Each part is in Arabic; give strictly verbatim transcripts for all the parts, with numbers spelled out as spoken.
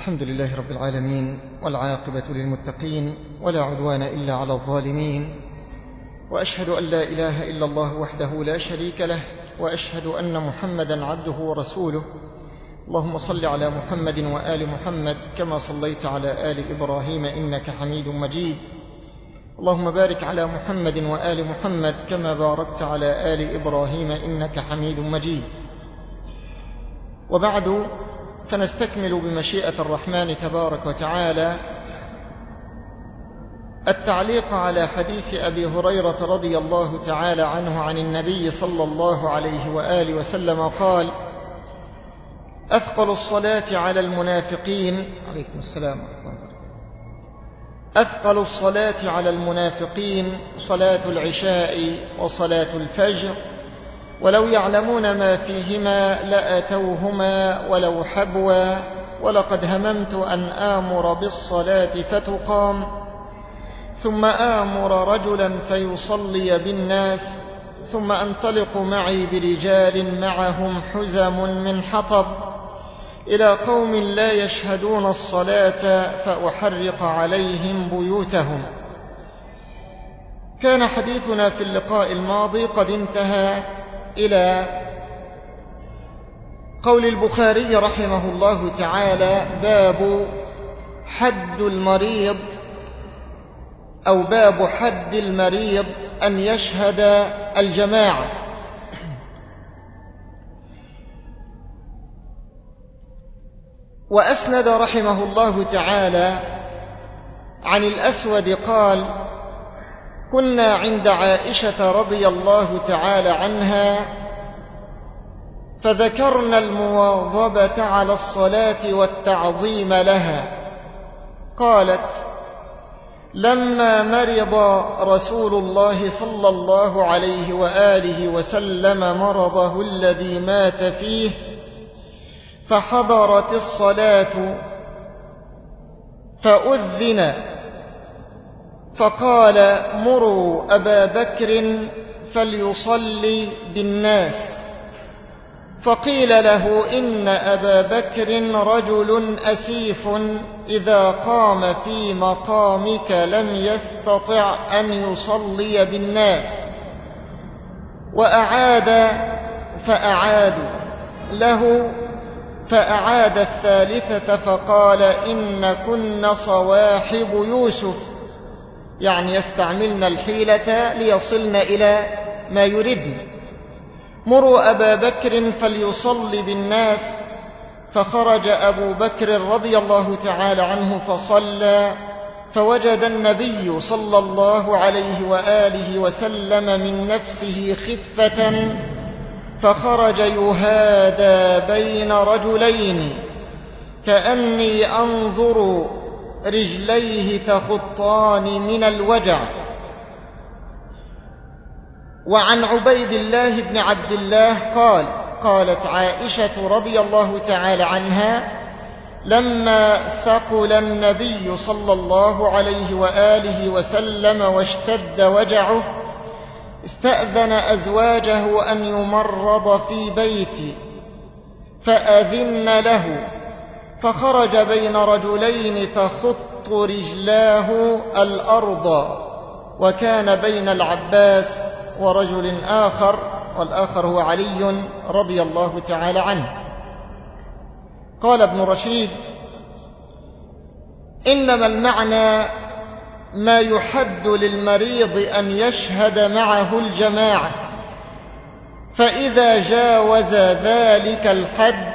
الحمد لله رب العالمين، والعاقبة للمتقين، ولا عدوان إلا على الظالمين، وأشهد أن لا إله إلا الله وحده لا شريك له، وأشهد أن محمدا عبده ورسوله. اللهم صل على محمد وآل محمد كما صليت على آل إبراهيم إنك حميد مجيد. اللهم بارك على محمد وآل محمد كما باركت على آل إبراهيم إنك حميد مجيد. وبعد، فنستكمل بمشيئة الرحمن تبارك وتعالى التعليق على حديث أبي هريرة رضي الله تعالى عنه عن النبي صلى الله عليه وآله وسلم قال: أثقل الصلاة على المنافقين عليكم السلام أثقل الصلاة على المنافقين صلاة العشاء وصلاة الفجر، ولو يعلمون ما فيهما لأتوهما ولو حبوا، ولقد هممت أن آمر بالصلاة فتقام ثم آمر رجلا فيصلي بالناس ثم أنطلق معي برجال معهم حزم من حطب إلى قوم لا يشهدون الصلاة فأحرق عليهم بيوتهم. كان حديثنا في اللقاء الماضي قد انتهى إلى قول البخاري رحمه الله تعالى: باب حد المريض أو باب حد المريض أن يشهد الجماعة. وأسند رحمه الله تعالى عن الأسود قال: كنا عند عائشة رضي الله تعالى عنها فذكرنا المواظبة على الصلاة والتعظيم لها. قالت: لما مرض رسول الله صلى الله عليه وآله وسلم مرضه الذي مات فيه فحضرت الصلاة فأذن فقال: مروا أبا بكر فليصلي بالناس. فقيل له: إن أبا بكر رجل أسيف إذا قام في مقامك لم يستطع أن يصلي بالناس. وأعاد فأعادوا له فأعاد الثالثة فقال: إن كن صواحب يوسف، يعني يستعملن الحيلة ليصلن إلى ما يردن. مروا أبا بكر فليصلي بالناس. فخرج أبو بكر رضي الله تعالى عنه فصلى، فوجد النبي صلى الله عليه وآله وسلم من نفسه خفة، فخرج يهادى بين رجلين كأني أنظر رجليه تخطان من الوجع. وعن عبيد الله بن عبد الله قال: قالت عائشة رضي الله تعالى عنها: لما ثقل النبي صلى الله عليه وآله وسلم واشتد وجعه استأذن أزواجه أن يمرض في بيتي فأذن له، فخرج بين رجلين تخط رجلاه الأرض، وكان بين العباس ورجل آخر، والآخر هو علي رضي الله تعالى عنه. قال ابن رشيد: إنما المعنى ما يحد للمريض أن يشهد معه الجماعة، فإذا جاوز ذلك الحد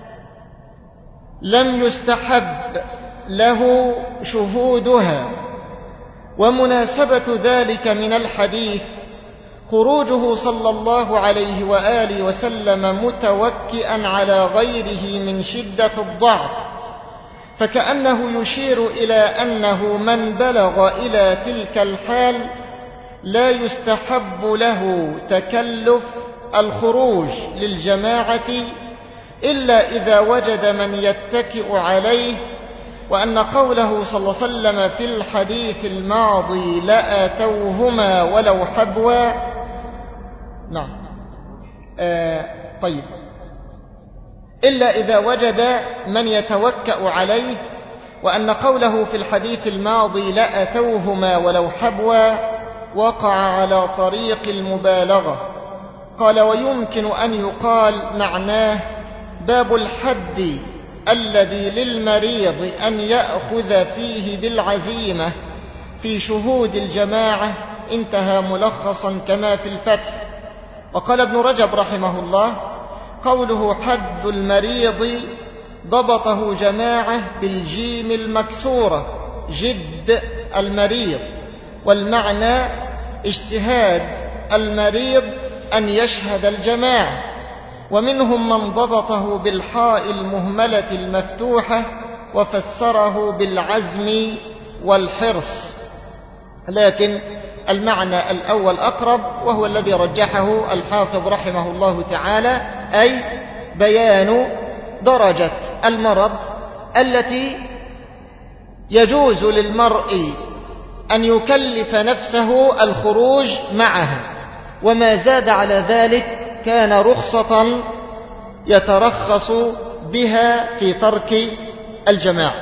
لم يستحب له شهودها. ومناسبة ذلك من الحديث خروجه صلى الله عليه وآله وسلم متوكئا على غيره من شدة الضعف، فكأنه يشير إلى أنه من بلغ إلى تلك الحال لا يستحب له تكلف الخروج للجماعة إلا إذا وجد من يتكئ عليه. وأن قوله صلى الله عليه وسلم في الحديث الماضي لأتوهما ولو حبوا. نعم. آه طيب، إلا إذا وجد من يتوكأ عليه، وأن قوله في الحديث الماضي لأتوهما ولو حبوا وقع على طريق المبالغة. قال: ويمكن أن يقال معناه باب الحد الذي للمريض أن يأخذ فيه بالعزيمة في شهود الجماعة، انتهى ملخصا كما في الفتح. وقال ابن رجب رحمه الله: قوله حد المريض ضبطه جماعة بالجيم المكسورة جد المريض، والمعنى اجتهاد المريض أن يشهد الجماعة. ومنهم من ضبطه بالحاء المهملة المفتوحة وفسره بالعزم والحرص، لكن المعنى الأول أقرب، وهو الذي رجحه الحافظ رحمه الله تعالى، أي بيان درجة المرض التي يجوز للمرء أن يكلف نفسه الخروج معها، وما زاد على ذلك كان رخصة يترخص بها في ترك الجماعة.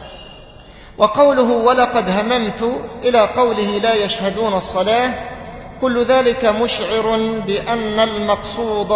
وقوله ولقد هممت إلى قوله لا يشهدون الصلاة، كل ذلك مشعر بأن المقصود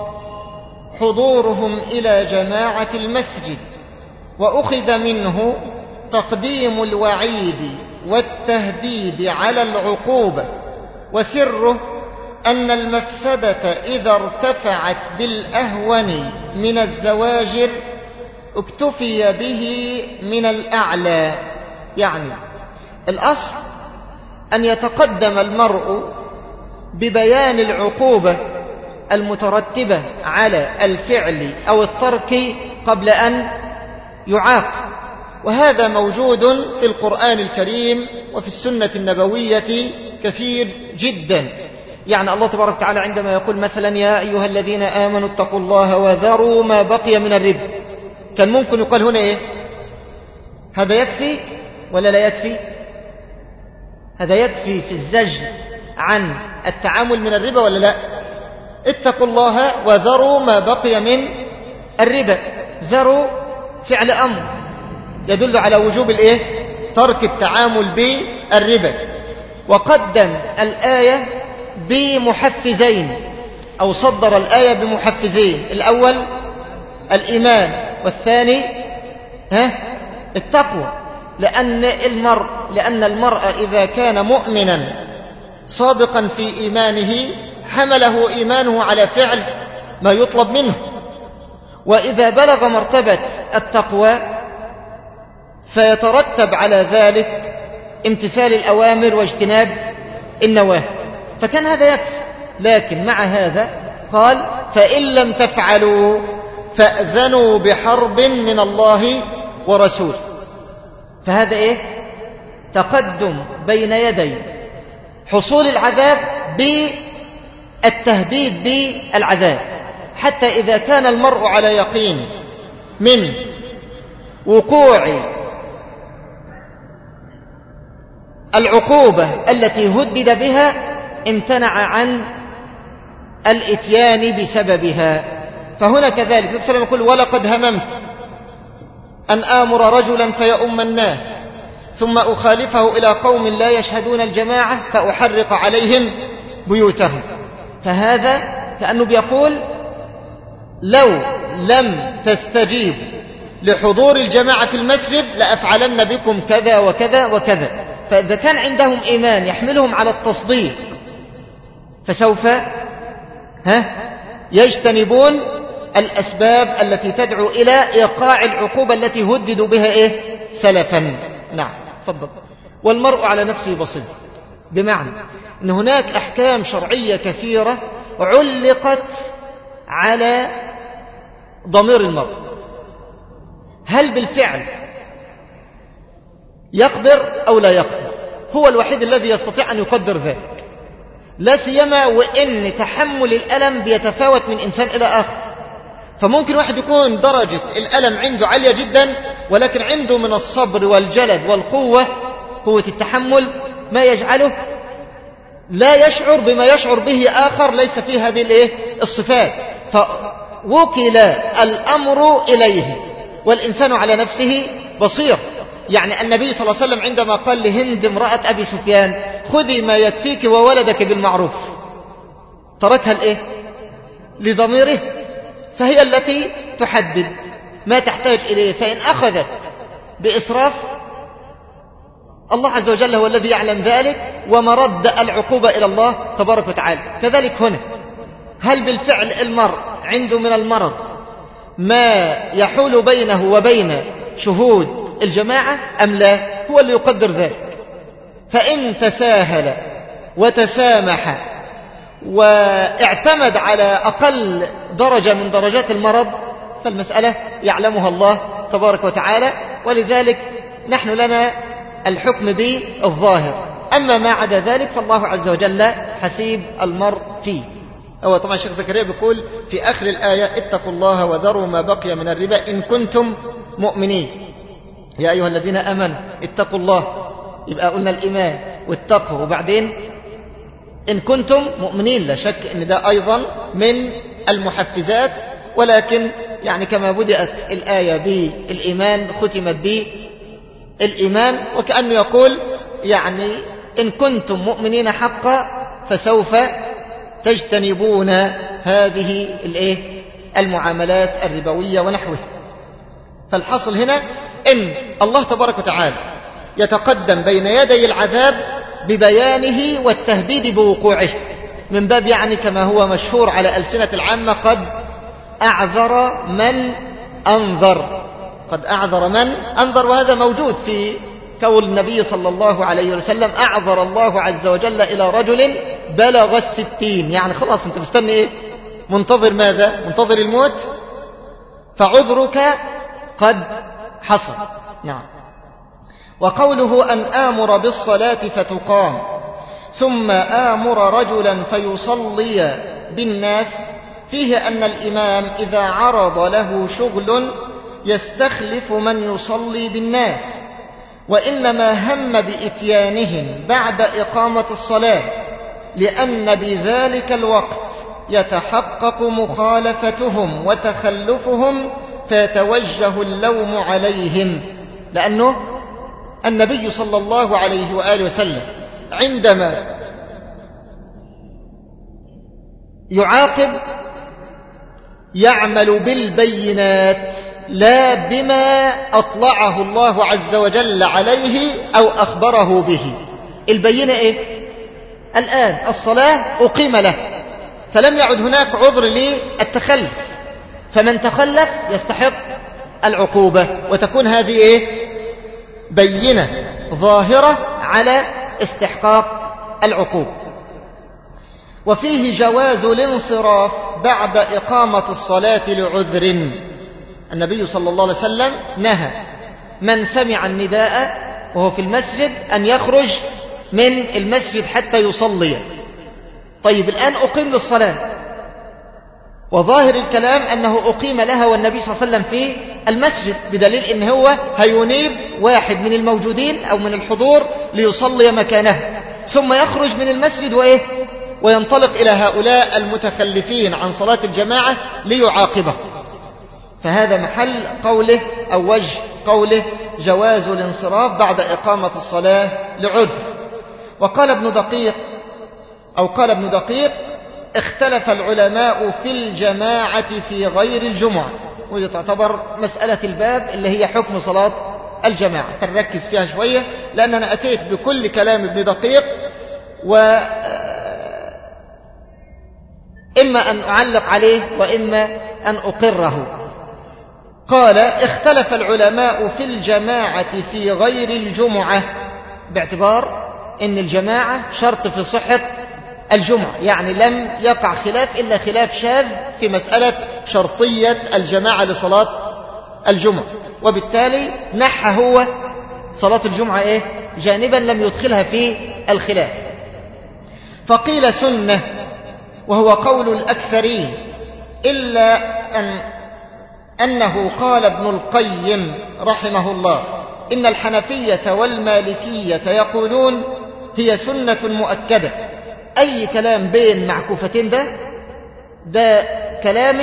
حضورهم إلى جماعة المسجد، وأخذ منه تقديم الوعيد والتهديد على العقوبة، وسره أن المفسدة إذا ارتفعت بالأهون من الزواجر اكتفي به من الأعلى. يعني الأصل أن يتقدم المرء ببيان العقوبة المترتبة على الفعل أو الترك قبل أن يعاقب، وهذا موجود في القرآن الكريم وفي السنة النبوية كثير جدا. يعني الله تبارك وتعالى عندما يقول مثلا يا أيها الذين آمنوا اتقوا الله وذروا ما بقي من الربا، كان ممكن يقال هنا إيه؟ هذا يكفي ولا لا يكفي؟ هذا يكفي في الزجر عن التعامل من الربا ولا لا؟ اتقوا الله وذروا ما بقي من الربا، ذروا فعل أمر يدل على وجوب الإيه؟ ترك التعامل بالربا. وقدم الآية بمحفزين، أو صدر الآية بمحفزين، الأول الإيمان، والثاني ها التقوى، لأن المرء لأن المرء إذا كان مؤمنا صادقا في إيمانه حمله إيمانه على فعل ما يطلب منه، وإذا بلغ مرتبة التقوى فيترتب على ذلك امتثال الأوامر واجتناب النواهي، فكان هذا يكفي. لكن مع هذا قال فإن لم تفعلوا فأذنوا بحرب من الله ورسوله، فهذا إيه؟ تقدم بين يدي حصول العذاب بالتهديد بالعذاب، حتى إذا كان المرء على يقين من وقوع العقوبة التي هدد بها امتنع عن الاتيان بسببها. فهنا كذلك النبي صلى الله عليه وسلم يقول ولقد هممت أن آمر رجلا فيؤم الناس ثم أخالفه إلى قوم لا يشهدون الجماعة فأحرق عليهم بيوتهم. فهذا كأنه بيقول لو لم تستجيب لحضور الجماعة في المسجد لأفعلن بكم كذا وكذا وكذا. فإذا كان عندهم إيمان يحملهم على التصديق فسوف ها يجتنبون الأسباب التي تدعو إلى إيقاع العقوبة التي هددوا بها إيه سلفا. نعم تفضل. والمرء على نفسه بصير، بمعنى أن هناك أحكام شرعية كثيرة علقت على ضمير المرء، هل بالفعل يقدر أو لا يقدر؟ هو الوحيد الذي يستطيع أن يقدر ذلك، لا سيما وإن تحمل الألم بيتفاوت من إنسان إلى آخر. فممكن واحد يكون درجة الألم عنده عالية جدا ولكن عنده من الصبر والجلد والقوة قوة التحمل ما يجعله لا يشعر بما يشعر به آخر ليس فيه هذه الإيه؟ الصفات. ف... وكل الأمر إليه والإنسان على نفسه بصير. يعني النبي صلى الله عليه وسلم عندما قال لهند امرأة أبي سفيان خذي ما يكفيك وولدك بالمعروف، تركها لإيه؟ لضميره، فهي التي تحدد ما تحتاج إليه. فإن أخذت بإسراف الله عز وجل هو الذي يعلم ذلك، ومرد العقوبة إلى الله تبارك وتعالى. كذلك هنا، هل بالفعل المرء عنده من المرض ما يحول بينه وبين شهود الجماعة أم لا؟ هو اللي يقدر ذلك. فإن تساهل وتسامح واعتمد على أقل درجة من درجات المرض فالمسألة يعلمها الله تبارك وتعالى، ولذلك نحن لنا الحكم بالظاهر. أما ما عدا ذلك فالله عز وجل حسيب المرء فيه. هو طبعا الشيخ زكريا بيقول في آخر الآية اتقوا الله وذروا ما بقي من الربا إن كنتم مؤمنين. يا أيها الذين آمنوا اتقوا الله، يبقى قلنا الإيمان والتقوى، وبعدين إن كنتم مؤمنين. لا شك أن ده أيضا من المحفزات، ولكن يعني كما بدأت الآية بالإيمان ختمت بالإيمان، وكأنه يقول يعني إن كنتم مؤمنين حقا فسوف تجتنبون هذه الايه المعاملات الربوية ونحوها. فالحصل هنا إن الله تبارك وتعالى يتقدم بين يدي العذاب ببيانه والتهديد بوقوعه، من باب يعني كما هو مشهور على ألسنة العامة قد أعذر من أنذر، قد أعذر من أنذر. وهذا موجود في قول النبي صلى الله عليه وسلم أعذر الله عز وجل إلى رجل بلغ الستين، يعني خلاص أنت مستني إيه؟ منتظر ماذا؟ منتظر الموت، فعذرك قد حصل. نعم. وقوله أن آمر بالصلاة فتقام ثم آمر رجلا فيصلي بالناس، فيه أن الإمام إذا عرض له شغل يستخلف من يصلي بالناس، وإنما هم بإتيانهم بعد إقامة الصلاة، لأن بذلك الوقت يتحقق مخالفتهم وتخلفهم فيتوجه اللوم عليهم. لأنه النبي صلى الله عليه وآله وسلم عندما يعاقب يعمل بالبينات لا بما أطلعه الله عز وجل عليه أو أخبره به. البينة إيه؟ الآن الصلاة أقيم له، فلم يعد هناك عذر للتخلف، فمن تخلف يستحق العقوبة، وتكون هذه إيه؟ بينة ظاهرة على استحقاق العقوبة. وفيه جواز الانصراف بعد إقامة الصلاة لعذر. النبي صلى الله عليه وسلم نهى من سمع النداء وهو في المسجد أن يخرج من المسجد حتى يصلي. طيب الآن أقيم للصلاة، وظاهر الكلام أنه أقيم لها والنبي صلى الله عليه وسلم في المسجد، بدليل أن هو هينيب واحد من الموجودين أو من الحضور ليصلي مكانه، ثم يخرج من المسجد وإيه؟ وينطلق إلى هؤلاء المتخلفين عن صلاة الجماعة ليعاقبه. فهذا محل قوله أو وجه قوله جواز الانصراف بعد إقامة الصلاة لعذر. وقال ابن دقيق أو قال ابن دقيق اختلف العلماء في الجماعة في غير الجمعة، وهي تعتبر مسألة الباب اللي هي حكم صلاة الجماعة، فنركز فيها شوية لأن أنا أتيت بكل كلام ابن دقيق، وإما أن أعلق عليه وإما أن أقره. قال اختلف العلماء في الجماعة في غير الجمعة، باعتبار أن الجماعة شرط في صحة الجمعة، يعني لم يقع خلاف إلا خلاف شاذ في مسألة شرطية الجماعة لصلاة الجمعة، وبالتالي نحى هو صلاة الجمعة إيه؟ جانبا لم يدخلها في الخلاف. فقيل سنة وهو قول الأكثرين، إلا أن أنه قال ابن القيم رحمه الله إن الحنفية والمالكية يقولون هي سنة مؤكدة. أي كلام بين معكوفتين ده ده كلامي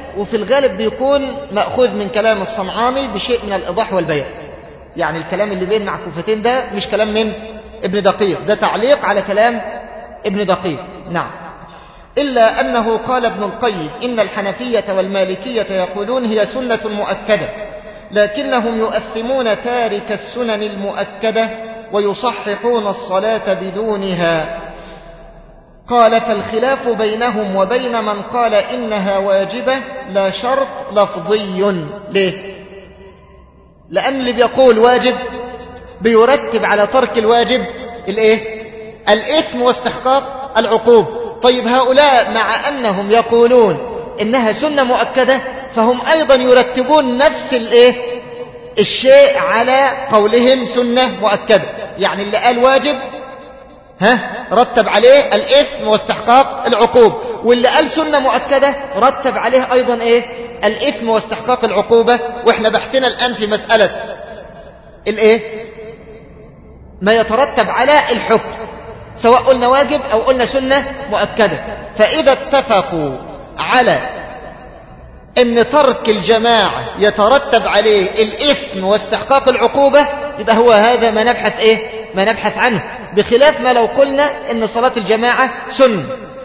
وفي الغالب بيكون مأخوذ من كلام الصنعاني بشيء من الإيضاح والبيان. يعني الكلام اللي بين معكوفتين ده مش كلام من ابن دقيق، ده تعليق على كلام ابن دقيق. نعم. إلا أنه قال ابن القيم إن الحنفية والمالكية يقولون هي سنة مؤكدة، لكنهم يؤثمون تارك السنن المؤكدة ويصححون الصلاة بدونها. قال فالخلاف بينهم وبين من قال إنها واجبة لا شرط لفظي. ليه؟ لأن اللي بيقول واجب بيرتب على ترك الواجب الايه؟ الإثم واستحقاق العقوب. طيب هؤلاء مع أنهم يقولون إنها سنة مؤكدة فهم أيضا يرتبون نفس الايه؟ الشيء على قولهم سنة مؤكدة. يعني اللي قال واجب ها رتب عليه الإثم واستحقاق العقوب، واللي قال سنة مؤكدة رتب عليه أيضا إيه؟ الإثم واستحقاق العقوبة. وإحنا بحثنا الآن في مسألة الإيه؟ ما يترتب على الحكم، سواء قلنا واجب أو قلنا سنة مؤكدة. فإذا اتفقوا على أن ترك الجماعة يترتب عليه الإثم واستحقاق العقوبة يبقى هو هذا ما نبحث إيه؟ ما نبحث عنه، بخلاف ما لو قلنا أن صلاة الجماعة سنة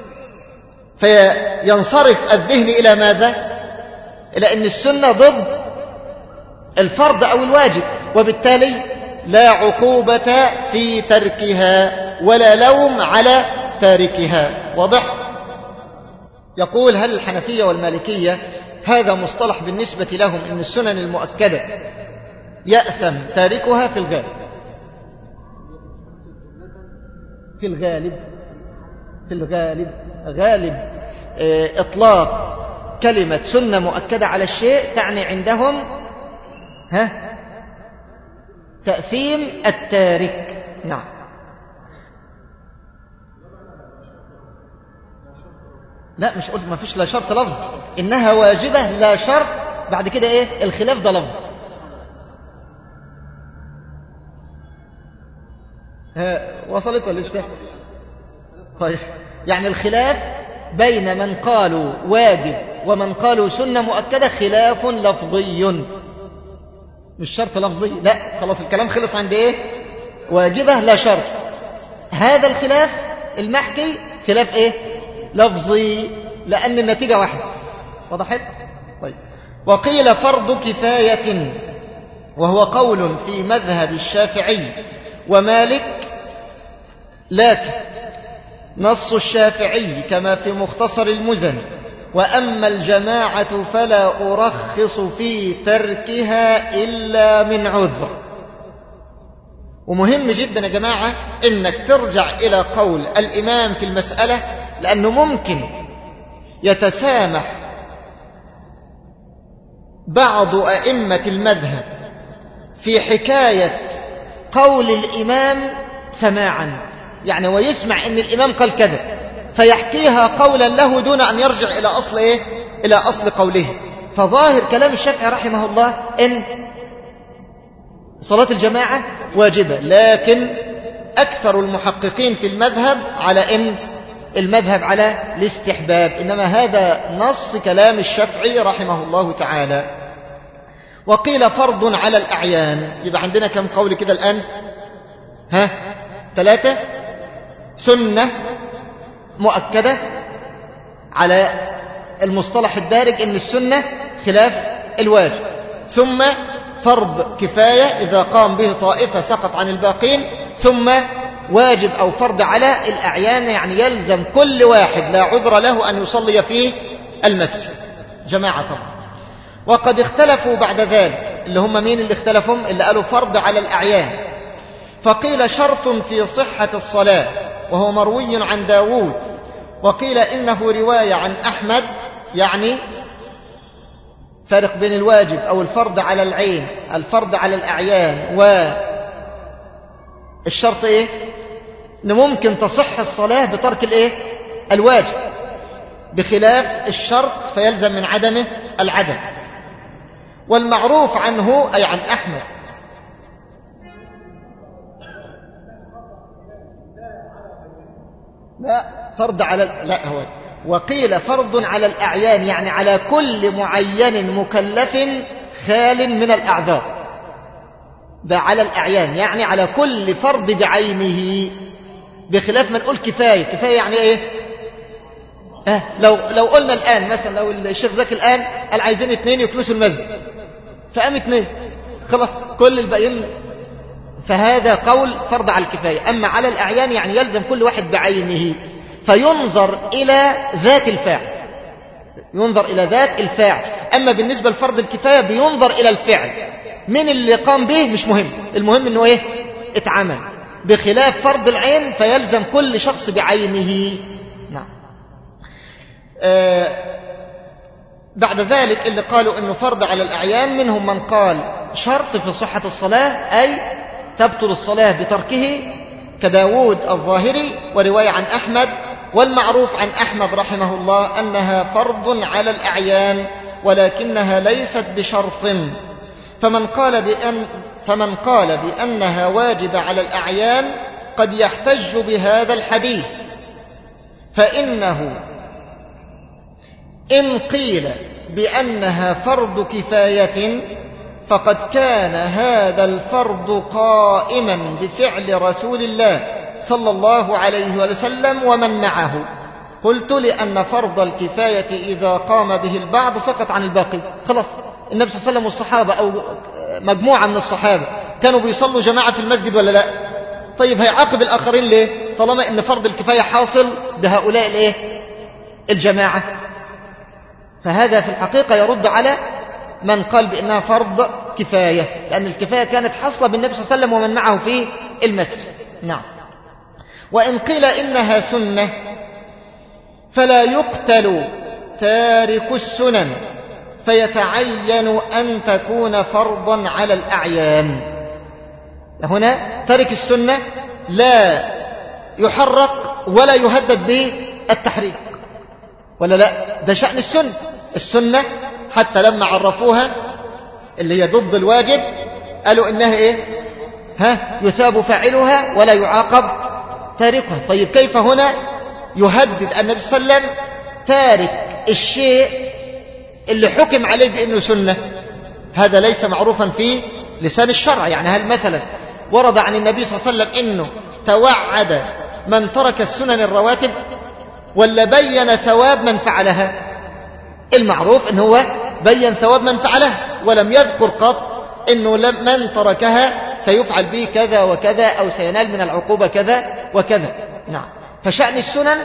فينصرف الذهن إلى ماذا؟ إلى أن السنة ضد الفرض أو الواجب، وبالتالي لا عقوبة في تركها ولا لوم على تاركها. واضح؟ يقول هل الحنفية والمالكية هذا مصطلح بالنسبة لهم أن السنن المؤكدة يأثم تاركها؟ في الغالب في الغالب في الغالب غالب إطلاق كلمة سنة مؤكدة على الشيء تعني عندهم ها تأثيم التارك. نعم. لا مش قلت ما فيش لا شرط لفظ، إنها واجبة لا شرط. بعد كده إيه الخلاف؟ ده لفظ. ها وصلت ولا لسه؟ طيب يعني الخلاف بين من قالوا واجب ومن قالوا سنة مؤكدة خلاف لفظي مش شرط لفظي. لا خلاص الكلام خلص عند ايه؟ واجبة لا شرط. هذا الخلاف المحكي خلاف ايه؟ لفظي، لأن النتيجة واحدة. وضحت؟ طيب. وقيل فرض كفاية، وهو قول في مذهب الشافعي ومالك، لكن نص الشافعي كما في مختصر المزني وأما الجماعة فلا أرخص في تركها إلا من عذر. ومهم جدا يا جماعة إنك ترجع إلى قول الإمام في المسألة، لأنه ممكن يتسامح بعض أئمة المذهب في حكاية قول الإمام سماعا، يعني ويسمع إن الإمام قال كذا فيحكيها قولا له دون أن يرجع إلى أصل إيه؟ إلى أصل قوله. فظاهر كلام الشافعي رحمه الله إن صلاة الجماعة واجبة، لكن أكثر المحققين في المذهب على إن المذهب على الاستحباب، إنما هذا نص كلام الشافعي رحمه الله تعالى. وقيل فرض على الأعيان. يبقى عندنا كم قول كده الآن؟ ها ثلاثة. سنة مؤكدة على المصطلح الدارج إن السنة خلاف الواجب، ثم فرض كفاية إذا قام به طائفة سقط عن الباقين، ثم واجب أو فرض على الأعيان، يعني يلزم كل واحد لا عذر له أن يصلي في المسجد جماعة طبعا. وقد اختلفوا بعد ذلك، اللي هم مين اللي اختلفوا؟ اللي قالوا فرض على الأعيان. فقيل شرط في صحة الصلاة وهو مروي عن داود، وقيل إنه رواية عن أحمد. يعني فرق بين الواجب أو الفرض على العين، الفرض على الأعيان، والشرط إيه؟ إن ممكن تصح الصلاة بترك الإيه؟ الواجب، بخلاف الشرط فيلزم من عدمه العدم. والمعروف عنه أي عن أحمد لا فرض على لا هو وقيل فرض على الأعيان يعني على كل معين مكلف خال من الأعذار. ده على الأعيان يعني على كل فرض بعينه، بخلاف ما نقول كفاية. كفاية يعني ايه؟ اه لو, لو قلنا الآن مثلا، لو الشيخ زكي الآن قال عايزين اثنين يكنسوا المسجد، فقام اثنين خلاص كل الباقيين، فهذا قول فرض على الكفاية. أما على الأعيان يعني يلزم كل واحد بعينه، فينظر إلى ذات الفاعل، ينظر إلى ذات الفاعل. أما بالنسبة لفرض الكفاية بينظر إلى الفعل، من اللي قام به مش مهم، المهم انه ايه؟ اتعمل. بخلاف فرض العين فيلزم كل شخص بعينه. نعم. آه بعد ذلك اللي قالوا انه فرض على الأعيان منهم من قال شرط في صحة الصلاة، أي تبطل الصلاة بتركه، كداود الظاهري ورواية عن أحمد. والمعروف عن أحمد رحمه الله أنها فرض على الأعيان ولكنها ليست بشرط. فمن قال بأن فمن قال بأنها واجب على الأعيان قد يحتج بهذا الحديث، فإنه إن قيل بأنها فرض كفاية فقد كان هذا الفرض قائما بفعل رسول الله صلى الله عليه وسلم ومن معه. قلت لأن فرض الكفاية إذا قام به البعض سقط عن الباقي. خلاص النبي صلى الله عليه وسلم والصحابة أو مجموعة من الصحابة كانوا بيصلوا جماعة في المسجد ولا لا؟ طيب هيعاقب الآخرين ليه طالما أن فرض الكفاية حاصل بهؤلاء الايه؟ الجماعة. فهذا في الحقيقة يرد على من قال بأنها فرض كفاية، لأن الكفاية كانت حاصلة بالنبي صلى الله عليه وسلم ومن معه في المسجد. نعم. وإن قيل إنها سنة فلا يقتل تارك السنن فيتعين أن تكون فرضا على الأعيان. هنا تارك السنة لا يحرق ولا يهدد بالتحريق، ولا لا؟ ده شأن السنة. السنة حتى لما عرفوها اللي هي ضد الواجب قالوا إنها إيه؟ ها يثاب فاعلها ولا يعاقب تاركها. طيب كيف هنا يهدد النبي صلى الله عليه وسلم تارك الشيء اللي حكم عليه بأنه سنة؟ هذا ليس معروفا في لسان الشرع. يعني هل مثلا ورد عن النبي صلى الله عليه وسلم إنه توعد من ترك السنن الرواتب ولا بين ثواب من فعلها؟ المعروف إنه هو بين ثواب من فعلها ولم يذكر قط إنه من تركها سيفعل به كذا وكذا أو سينال من العقوبة كذا وكذا. نعم. فشأن السنن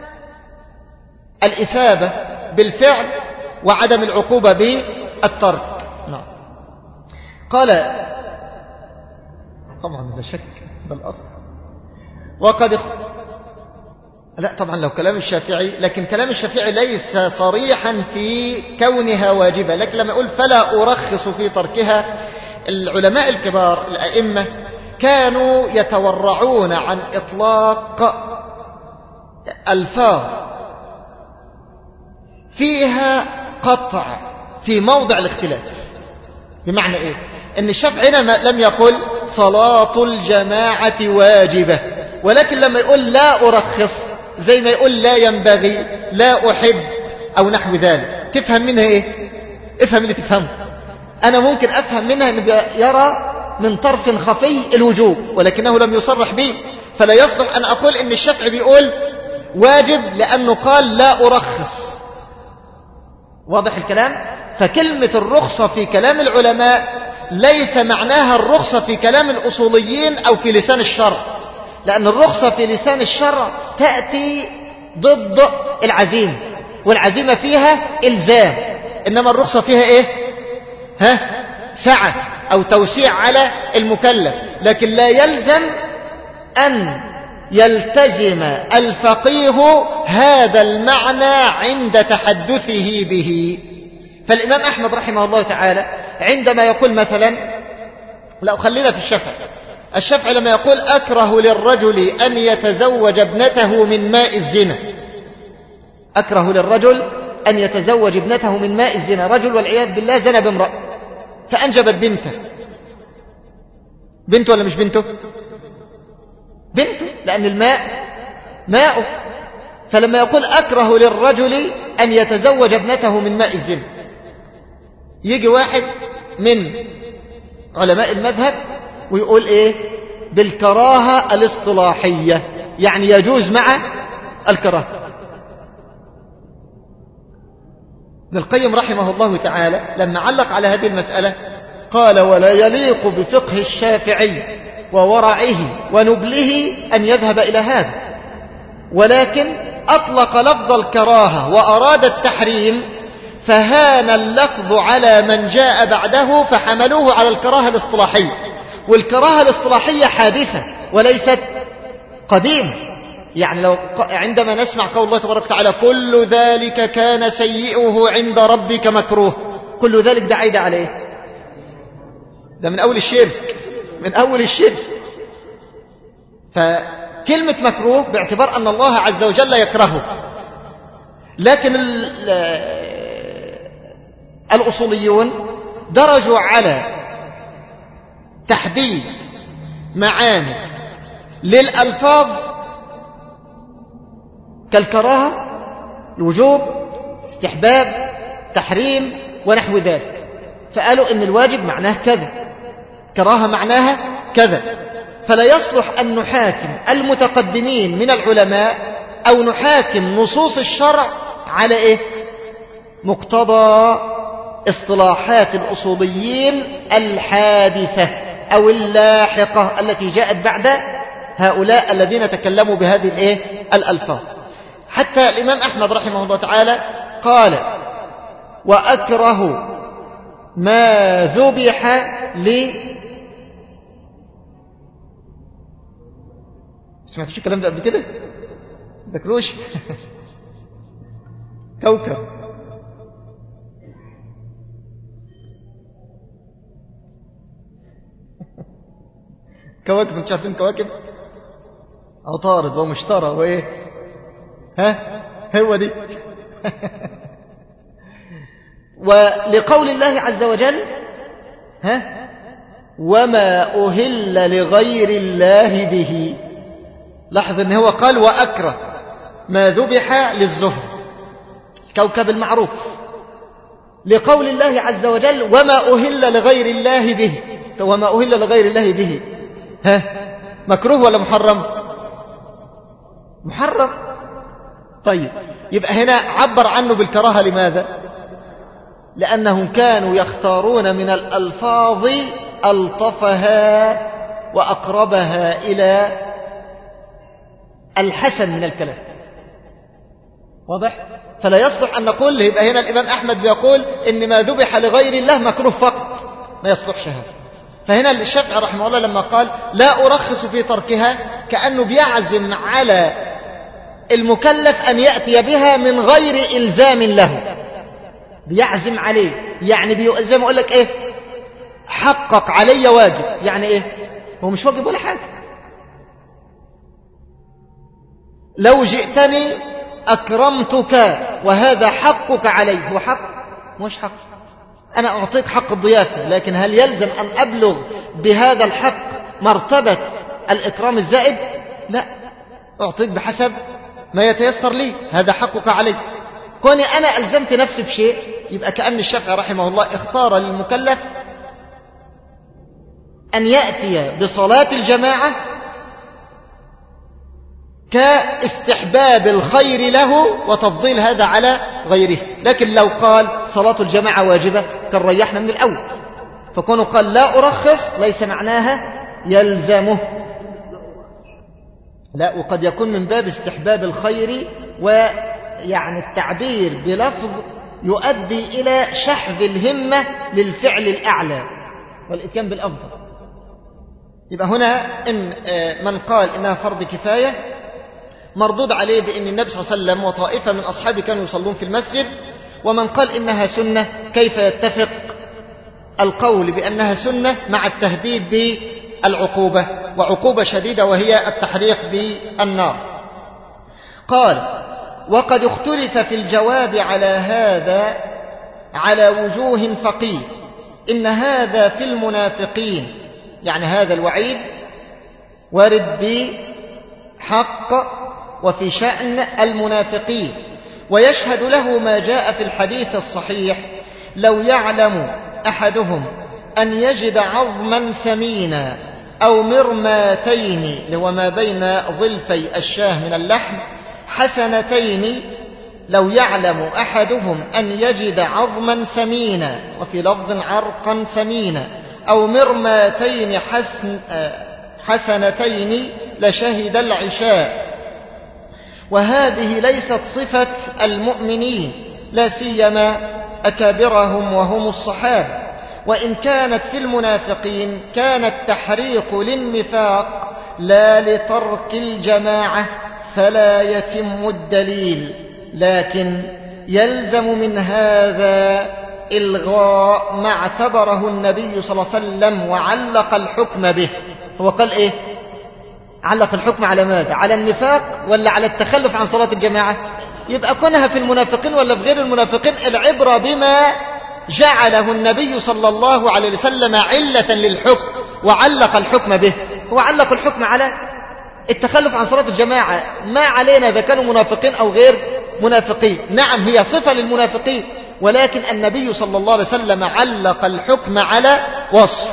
الإثابة بالفعل وعدم العقوبة بالترك. نعم. قال طبعا لا شك بالأصل وقد لا طبعا لو كلام الشافعي، لكن كلام الشافعي ليس صريحا في كونها واجبة، لكن لما يقول فلا أرخص في تركها، العلماء الكبار الأئمة كانوا يتورعون عن إطلاق ألفاظ فيها قطع في موضع الاختلاف. بمعنى إيه؟ إن الشافعي لم يقل صلاة الجماعة واجبة، ولكن لما يقول لا أرخص زي ما يقول لا ينبغي، لا أحب أو نحو ذلك، تفهم منها إيه؟ افهم اللي تفهمه. أنا ممكن أفهم منها أن يرى من طرف خفي الوجوب ولكنه لم يصرح به، فلا يصلح أن أقول إن الشافعي بيقول واجب لأنه قال لا أرخص. واضح الكلام؟ فكلمة الرخصة في كلام العلماء ليس معناها الرخصة في كلام الأصوليين أو في لسان الشرع، لأن الرخصة في لسان الشرع تأتي ضد العزيمة، والعزيمة فيها إلزام، إنما الرخصة فيها إيه؟ ها؟ سعة أو توسيع على المكلف، لكن لا يلزم أن يلتزم الفقيه هذا المعنى عند تحدثه به. فالإمام أحمد رحمه الله تعالى عندما يقول مثلا، لا خلينا في الشافعي، الشافعي لما يقول أكره للرجل أن يتزوج ابنته من ماء الزنا، أكره للرجل أن يتزوج ابنته من ماء الزنا، رجل والعياذ بالله زنى بامرأة فأنجبت بنته، بنته ولا مش بنته؟ بنته، لأن الماء ماءه، فلما يقول أكره للرجل أن يتزوج ابنته من ماء الزنا، يجي واحد من علماء المذهب ويقول إيه؟ بالكراهة الاصطلاحية، يعني يجوز مع الكراهة. ابن القيم رحمه الله تعالى لما علق على هذه المسألة قال: ولا يليق بفقه الشافعي وورعه ونبله أن يذهب إلى هذا، ولكن أطلق لفظ الكراهة وأراد التحريم، فهان اللفظ على من جاء بعده فحملوه على الكراهة الاصطلاحية، والكراهة الاصطلاحية حادثة وليست قديمة. يعني لو عندما نسمع قول الله تبارك وتعالى: كل ذلك كان سيئه عند ربك مكروه، كل ذلك ده عايد على ايه؟ ده من أول الشرك، من أول الشرك. فكلمة مكروه باعتبار أن الله عز وجل يكرهه، لكن الأصوليون درجوا على تحديد معاني للألفاظ كالكراهة، الوجوب، استحباب، تحريم ونحو ذلك، فقالوا إن الواجب معناه كذا، كراهة معناها كذا. فلا يصلح أن نحاكم المتقدمين من العلماء أو نحاكم نصوص الشرع على إيه؟ مقتضى اصطلاحات الأصوليين الحادثة أو اللاحقة التي جاءت بعد هؤلاء الذين تكلموا بهذه الإيه؟ الألفاظ. حتى الإمام أحمد رحمه الله تعالى قال: وأكره ما ذبح لي. سمعتوش الكلام ده قبل كده؟ ذكروش؟ كوكب كواكب، انتوا عارفين كواكب؟ عطارد ومشتري وايه؟ ها؟ هو دي. ولقول الله عز وجل: ها؟ وما أهل لغير الله به. لاحظ ان هو قال: وأكره ما ذبح للزهر، الكوكب المعروف. لقول الله عز وجل: وما أهل لغير الله به. وما أهل لغير الله به، ها؟ مكروه ولا محرم؟ محرم. طيب، يبقى هنا عبر عنه بالكراهة. لماذا؟ لأنهم كانوا يختارون من الألفاظ ألطفها وأقربها إلى الحسن من الكلام. واضح؟ فلا يصلح أن نقول، يبقى هنا الإمام أحمد بيقول إن ما ذبح لغير الله مكروه فقط، ما يصلحش هذا. فهنا الشافعي رحمه الله لما قال: لا أرخص في تركها، كأنه بيعزم على المكلف أن يأتي بها من غير إلزام له، بيعزم عليه، يعني بيزم يقول لك إيه؟ حقق علي واجب. يعني إيه؟ هو مش واجب ولا حاجة. لو جئتني أكرمتك وهذا حقك علي، هو حق؟ مش حق. أنا أعطيك حق الضيافة، لكن هل يلزم أن أبلغ بهذا الحق مرتبة الإكرام الزائد؟ لا، أعطيك بحسب ما يتيسر لي، هذا حقك علي. كوني أنا ألزمت نفسي بشيء، يبقى كأن الشافعي رحمه الله اختار للمكلف أن يأتي بصلاة الجماعة كاستحباب الخير له وتفضيل هذا على غيره. لكن لو قال صلاة الجماعة واجبة كان ريحنا من الأول. فكونه قال لا أرخص ليس معناها يلزمه، لا، وقد يكون من باب استحباب الخير، ويعني التعبير بلفظ يؤدي إلى شحذ الهمة للفعل الأعلى والإتيان بالأفضل. يبقى هنا إن من قال إنها فرض كفاية مردود عليه بأن النبي صلى الله عليه وسلم وطائفة من أصحابه كانوا يصلون في المسجد. ومن قال إنها سنة، كيف يتفق القول بأنها سنة مع التهديد بالعقوبة، وعقوبة شديدة وهي التحريق بالنار؟ قال: وقد اختلف في الجواب على هذا على وجوه فقيه، إن هذا في المنافقين، يعني هذا الوعيد وارد بحق وفي شأن المنافقين. ويشهد له ما جاء في الحديث الصحيح: لو يعلم أحدهم أن يجد عظما سمينا أو مرماتين وما بين ظلفي الشاه من اللحم حسنتين، لو يعلم أحدهم أن يجد عظما سمينا وفي لفظ عرقا سمينا أو مرماتين حسن حسنتين لشهد العشاء. وهذه ليست صفة المؤمنين، لا سيما أكابرهم وهم الصحابة. وإن كانت في المنافقين كان التحريق للنفاق لا لترك الجماعة، فلا يتم الدليل. لكن يلزم من هذا إلغاء ما اعتبره النبي صلى الله عليه وسلم وعلق الحكم به. هو قال إيه؟ علق الحكم على ماذا؟ على النفاق ولا على التخلف عن صلاة الجماعة؟ يبقى كونها في المنافقين ولا في غير المنافقين، العبرة بما جعله النبي صلى الله عليه وسلم علة للحكم وعلق الحكم به. هو علق الحكم على التخلف عن صلاة الجماعة، ما علينا إذا كانوا منافقين أو غير منافقين. نعم هي صفة للمنافقين، ولكن النبي صلى الله عليه وسلم علق الحكم على وصف،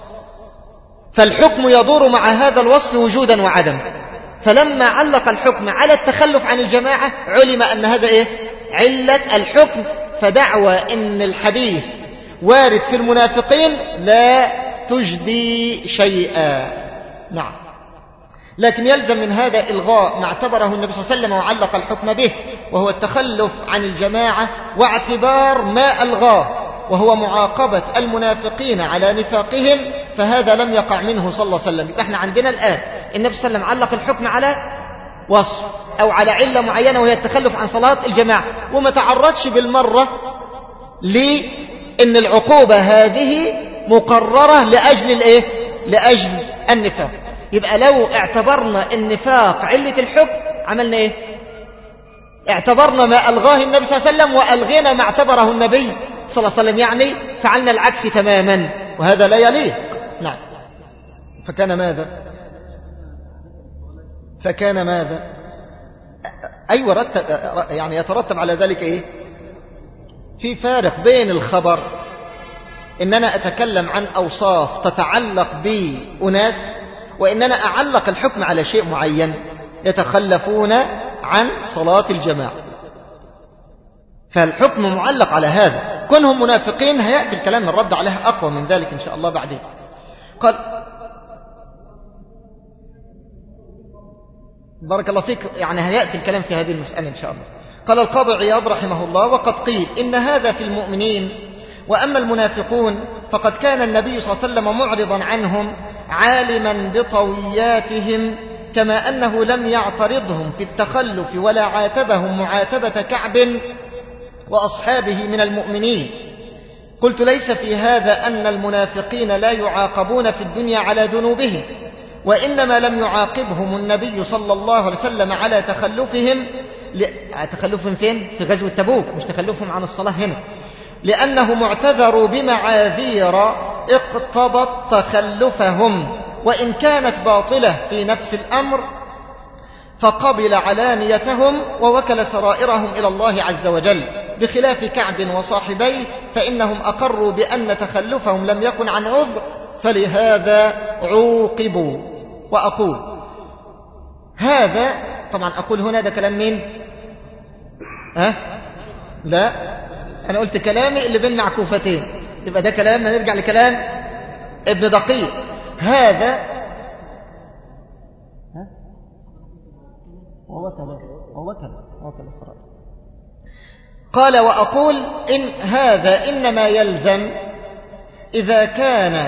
فالحكم يدور مع هذا الوصف وجودا وعدم. فلما علق الحكم على التخلف عن الجماعة علم أن هذا إيه؟ علة الحكم. فدعوى إن الحديث وارد في المنافقين لا تجدي شيئا. نعم، لكن يلزم من هذا إلغاء ما اعتبره النبي صلى الله عليه وسلم وعلق الحكم به، وهو التخلف عن الجماعة، واعتبار ما ألغاه وهو معاقبة المنافقين على نفاقهم، فهذا لم يقع منه صلى الله عليه وسلم. احنا عندنا الآن النبي صلى الله عليه وسلم علق الحكم على وصف أو على علة معينة وهي التخلف عن صلاة الجماعة، وما تعرضش بالمرة لأن العقوبة هذه مقررة لأجل الإيه؟ لأجل النفاق. يبقى لو اعتبرنا النفاق علة الحكم عملنا إيه؟ اعتبرنا ما ألغاه النبي صلى الله عليه وسلم وألغينا ما اعتبره النبي صلى الله عليه وسلم، يعني فعلنا العكس تماما، وهذا لا يليق. نعم. فكان ماذا؟ فكان ماذا؟ أيوة رتب، يعني يترتب على ذلك إيه؟ في فارق بين الخبر إن أنا أتكلم عن أوصاف تتعلق بأناس، وإن أنا أعلق الحكم على شيء معين يتخلفون عن صلاة الجماعة، فالحكم معلق على هذا. كونهم منافقين هيأتي الكلام من الرد عليها أقوى من ذلك إن شاء الله بعدين. قال بارك الله فيك، يعني هيأتي الكلام في هذه المسألة إن شاء الله. قال القاضي عياض رحمه الله: وقد قيل إن هذا في المؤمنين، وأما المنافقون فقد كان النبي صلى الله عليه وسلم معرضا عنهم عالما بطوياتهم، كما أنه لم يعترضهم في التخلف ولا عاتبهم معاتبة كعب وأصحابه من المؤمنين. قلت: ليس في هذا أن المنافقين لا يعاقبون في الدنيا على ذنوبهم، وإنما لم يعاقبهم النبي صلى الله عليه وسلم على تخلفهم ل... تخلفهم فين؟ في غزوة تبوك، مش تخلفهم عن الصلاة هنا، لأنه معتذر بمعاذير اقتضت تخلفهم، وإن كانت باطلة في نفس الأمر، فقبل علانيتهم ووكل سرائرهم إلى الله عز وجل، بخلاف كعب وصاحبيه فإنهم أقروا بأن تخلفهم لم يكن عن عذر، فلهذا عوقبوا. وأقول هذا، طبعا أقول هنا ده كلام مين؟ ها؟ لا، أنا قلت كلامي اللي بين معكوفتين، يبقى ده كلام، نرجع لكلام ابن دقيق. هذا ووكل ووكل ووكل الصراط. قال: وأقول إن هذا إنما يلزم إذا كان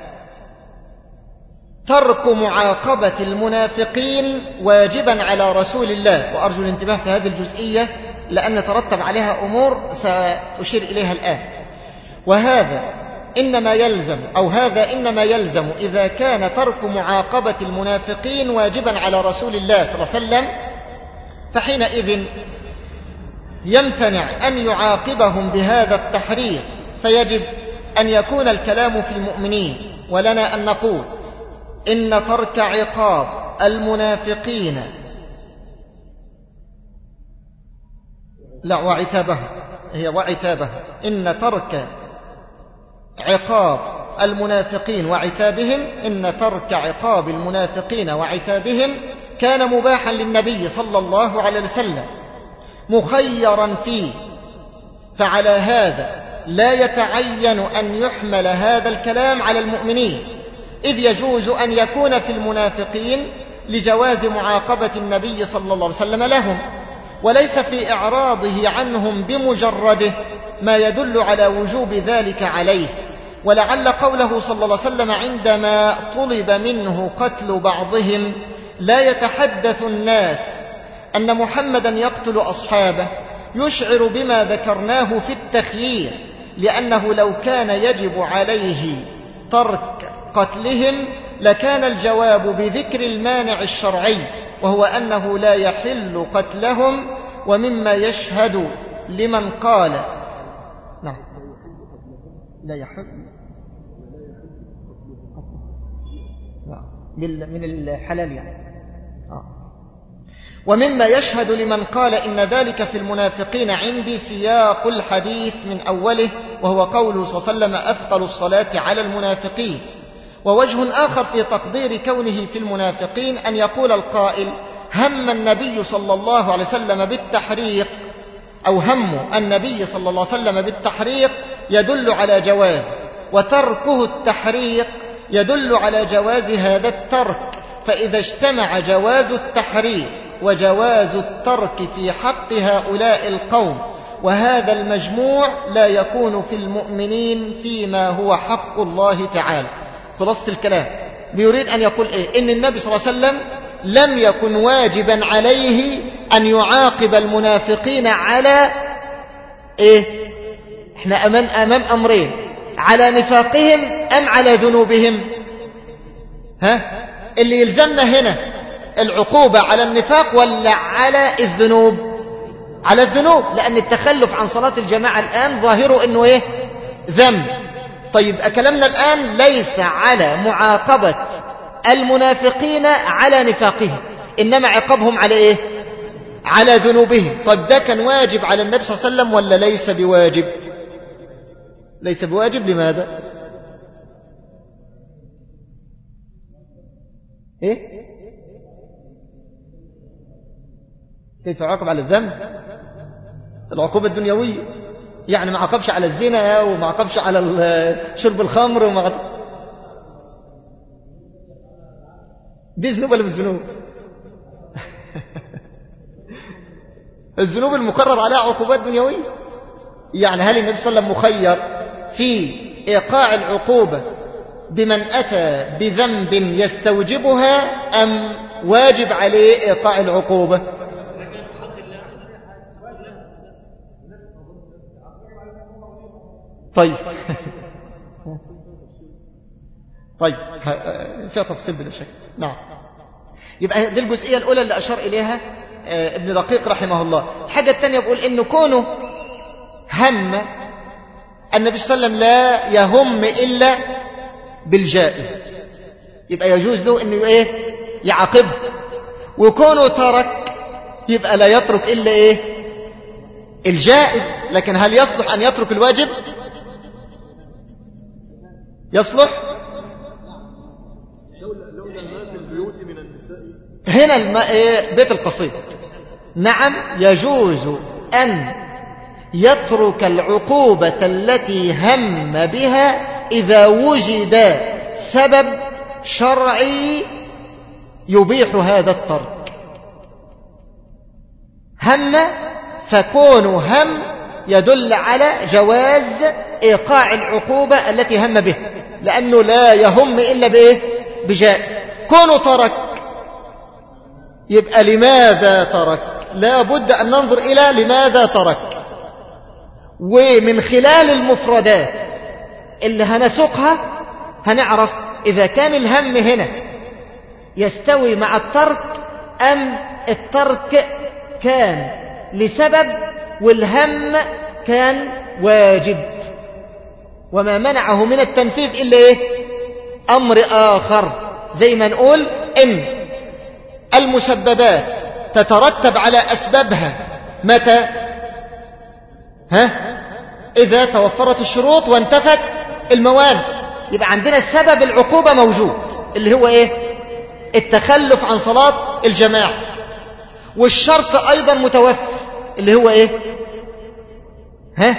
ترك معاقبة المنافقين واجبا على رسول الله. وأرجو الانتباه في هذه الجزئية لأن ترتب عليها أمور سأشير إليها الآن. وهذا إنما يلزم أو هذا إنما يلزم إذا كان ترك معاقبة المنافقين واجبا على رسول الله صلى الله عليه وسلم، فحينئذ يمتنع أن يعاقبهم بهذا التحرير، فيجب أن يكون الكلام في المؤمنين. ولنا أن نقول إن ترك عقاب المنافقين لا وعتابه، هي وعتابه، إن ترك عقاب المنافقين وعتابهم إن ترك عقاب المنافقين وعتابهم كان مباحا للنبي صلى الله عليه وسلم مخيرا فيه، فعلى هذا لا يتعين أن يحمل هذا الكلام على المؤمنين، إذ يجوز أن يكون في المنافقين لجواز معاقبة النبي صلى الله عليه وسلم لهم، وليس في إعراضه عنهم بمجرده ما يدل على وجوب ذلك عليه. ولعل قوله صلى الله عليه وسلم عندما طلب منه قتل بعضهم لا يتحدث الناس أن محمدا يقتل أصحابه يشعر بما ذكرناه في التخيير، لأنه لو كان يجب عليه ترك قتلهم لكان الجواب بذكر المانع الشرعي، وهو أنه لا يحل قتلهم. ومما يشهد لمن قال نعم لا يحل من الحلال يعني آه. ومما يشهد لمن قال إن ذلك في المنافقين عندي سياق الحديث من أوله، وهو قوله صلى الله عليه وسلم أثقل الصلاة على المنافقين. ووجه آخر في تقدير كونه في المنافقين أن يقول القائل هم النبي صلى الله عليه وسلم بالتحريق، أو هم النبي صلى الله عليه وسلم بالتحريق يدل على جواز، وتركه التحريق يدل على جواز هذا الترك، فإذا اجتمع جواز التحريق وجواز الترك في حق هؤلاء القوم وهذا المجموع لا يكون في المؤمنين فيما هو حق الله تعالى. خلاصة الكلام بيريد أن يقول إيه؟ إن النبي صلى الله عليه وسلم لم يكن واجبا عليه أن يعاقب المنافقين على إيه؟ إحنا أمام, أمام أمرين، على نفاقهم أم على ذنوبهم؟ ها؟ اللي يلزمنا هنا العقوبة على النفاق ولا على الذنوب؟ على الذنوب، لأن التخلف عن صلاة الجماعة الآن ظاهره إنه إيه؟ ذنب. طيب كلامنا الآن ليس على معاقبة المنافقين على نفاقهم، إنما عقابهم على إيه؟ على ذنوبهم. طيب ده كان واجب على النبي صلى الله عليه وسلم ولا ليس بواجب؟ ليس بواجب. لماذا؟ إيه؟ كيف يعاقب على الذنب؟ العقوبة الدنيوية، يعني ما عاقبش على الزنا وما عاقبش على شرب الخمر وما عاقب. دي ذنوب ولا مش ذنوب؟ الذنوب المقرر عليها عقوبات دنيوية. يعني هل النبي صلى الله عليه وسلم مخير في إيقاع العقوبة بمن أتى بذنب يستوجبها أم واجب عليه إيقاع العقوبة؟ طيب طيب فيها تفصيل بلا شك. نعم. يبقى دي الجزئية الأولى اللي أشار إليها ابن دقيق رحمه الله. الحاجة الثانية بقول إنه كونه هم النبي صلى الله عليه وسلم لا يهم إلا بالجائز، يبقى يجوز له إنه إيه؟ يعاقبه. وكونه ترك يبقى لا يترك إلا إيه؟ الجائز. لكن هل يصلح أن يترك الواجب؟ يصلح؟ هنا الم... إيه؟ بيت القصيد. نعم يجوز أن يترك العقوبة التي هم بها إذا وجد سبب شرعي يبيح هذا الترك. هم، فكون هم يدل على جواز إيقاع العقوبة التي هم بها، لأنه لا يهم إلا بإيه؟ بجائز. كونه ترك يبقى لماذا ترك؟ لا بد أن ننظر إلى لماذا ترك، ومن خلال المفردات اللي هنسوقها هنعرف إذا كان الهم هنا يستوي مع الترك أم الترك كان لسبب والهم كان واجب، وما منعه من التنفيذ إلا إيه؟ أمر آخر. زي ما نقول إن المسببات تترتب على أسبابها متى؟ ها إذا توفرت الشروط وانتفت الموانع. يبقى عندنا السبب العقوبة موجود اللي هو إيه؟ التخلف عن صلاة الجماعة، والشرط أيضا متوفر اللي هو إيه؟ ها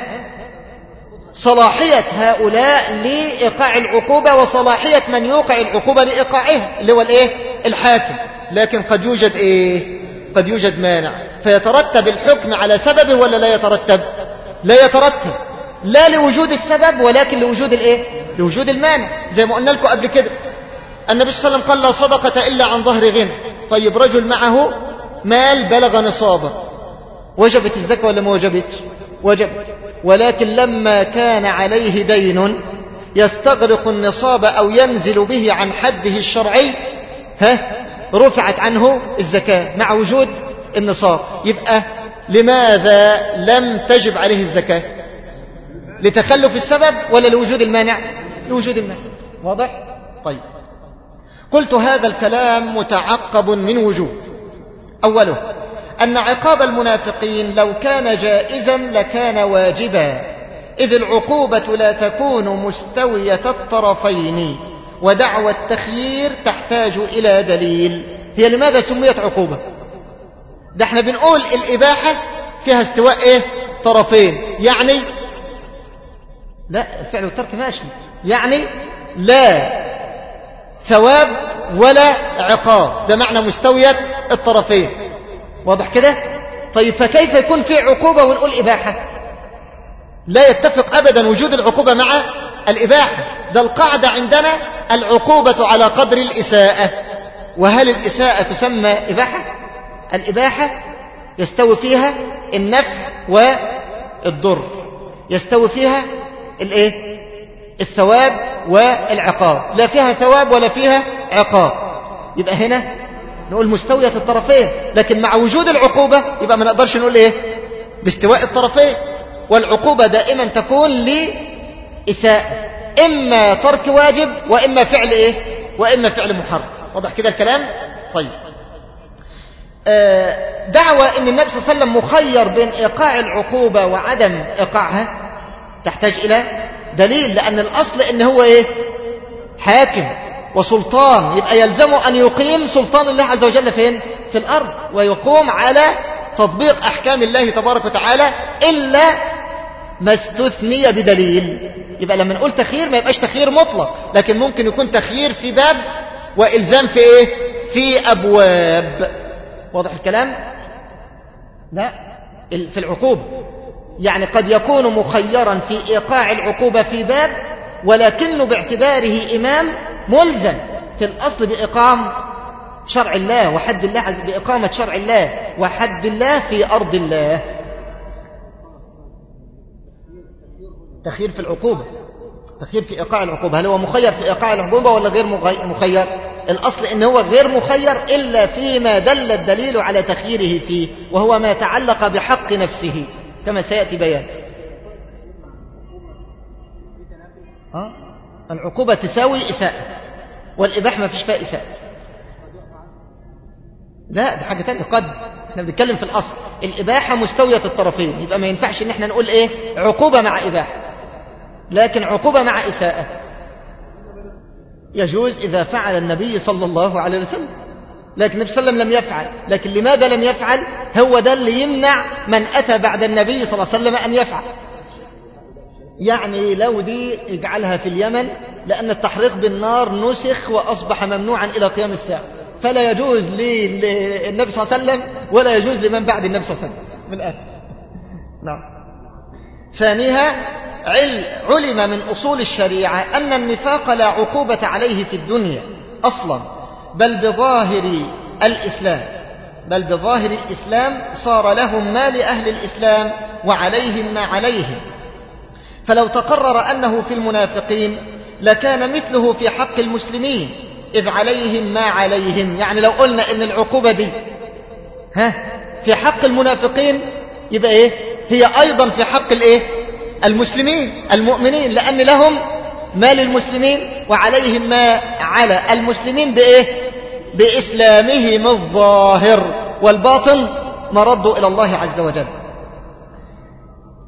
صلاحية هؤلاء لإيقاع العقوبة وصلاحية من يوقع العقوبة لإيقاعها اللي هو الإيه؟ الحاكم. لكن قد يوجد إيه؟ قد يوجد مانع، فيترتب الحكم على سببه ولا لا يترتب؟ لا يترتب، لا لوجود السبب ولكن لوجود الإيه؟ لوجود المانع. زي ما قلنا لكم قبل كده، النبي صلى الله عليه وسلم قال لا صدقة إلا عن ظهر غنى. طيب رجل معه مال بلغ نصابا، وجبت الزكاة ولا ما وجبت؟ وجبت، ولكن لما كان عليه دين يستغرق النصاب أو ينزل به عن حده الشرعي ها رفعت عنه الزكاة مع وجود النصاب. يبقى لماذا لم تجب عليه الزكاة؟ لتخلف السبب ولا لوجود المانع؟ لوجود المانع. واضح؟ طيب، قلت هذا الكلام متعقب من وجوه. أوله أن عقاب المنافقين لو كان جائزا لكان واجبا، إذ العقوبة لا تكون مستوية الطرفين، ودعوى التخيير تحتاج إلى دليل. هي لماذا سميت عقوبة؟ ده احنا بنقول الإباحة فيها استواء ايه؟ طرفين، يعني لا الفعل والترك ماشي، يعني لا ثواب ولا عقاب، ده معنى مستوية الطرفين. واضح كده؟ طيب فكيف يكون في عقوبة ونقول إباحة؟ لا يتفق أبدا وجود العقوبة مع الإباحة. ده القاعدة عندنا العقوبة على قدر الإساءة. وهل الإساءة تسمى إباحة؟ الإباحة يستوي فيها النفع والضر، يستوي فيها الايه؟ الثواب والعقاب، لا فيها ثواب ولا فيها عقاب. يبقى هنا نقول مستوية الطرفين، لكن مع وجود العقوبة يبقى ما نقدرش نقول ايه؟ باستواء الطرفين. والعقوبة دائما تكون لإساءة، إما ترك واجب وإما فعل ايه؟ وإما فعل محرم. واضح كده الكلام؟ طيب، دعوى ان النبي صلى الله عليه وسلم مخير بين ايقاع العقوبة وعدم ايقاعها تحتاج الى دليل، لان الاصل ان هو ايه؟ حاكم وسلطان، يبقى يلزمه ان يقيم سلطان الله عز وجل فين؟ في الارض، ويقوم على تطبيق احكام الله تبارك وتعالى الا ما استثني بدليل. يبقى لما نقول تخيير ما يبقاش تخيير مطلق، لكن ممكن يكون تخيير في باب والزام في ايه؟ في ابواب. واضح الكلام؟ لا، في العقوبة يعني قد يكون مخيرا في إيقاع العقوبة في باب، ولكنه باعتباره إمام ملزم في الأصل بإقام شرع الله وحد الله عز بإقامة شرع الله وحد الله في أرض الله. تخيير في العقوبة، تخيير في إيقاع العقوبة، هل هو مخير في إيقاع العقوبة ولا غير مخير؟ الأصل إنه هو غير مخير إلا فيما دل الدليل على تخييره فيه، وهو ما تعلق بحق نفسه كما سيأتي بيان. ها؟ العقوبة تساوي إساءة، والإباحة ما فيش فيها إساءة. لا، ده حاجة تانية. قد احنا بنتكلم في الأصل الإباحة مستوية الطرفين، يبقى ما ينفعش إن احنا نقول إيه؟ عقوبة مع إباحة، لكن عقوبة مع إساءة يجوز إذا فعل النبي صلى الله عليه وسلم، لكن النبي صلى الله عليه وسلم لم يفعل. لكن لماذا لم يفعل؟ هو ده اللي يمنع من أتى بعد النبي صلى الله عليه وسلم أن يفعل. يعني لو دي اجعلها في اليمن، لأن التحريق بالنار نسخ وأصبح ممنوعا إلى قيام الساعة، فلا يجوز للنبي صلى الله عليه وسلم ولا يجوز لمن بعد النبي صلى الله عليه وسلم من الآن. نعم. ثانيها، علم من أصول الشريعة أن النفاق لا عقوبة عليه في الدنيا أصلا، بل بظاهر الإسلام بل بظاهر الإسلام صار لهم ما لأهل الإسلام وعليهم ما عليهم. فلو تقرر أنه في المنافقين لكان مثله في حق المسلمين، إذ عليهم ما عليهم. يعني لو قلنا إن العقوبة دي ها في حق المنافقين، يبقى إيه؟ هي أيضا في حق الإيه؟ المسلمين المؤمنين، لأن لهم ما للمسلمين وعليهم ما على المسلمين بإيه؟ بإسلامهم الظاهر، والباطن مرد إلى الله عز وجل.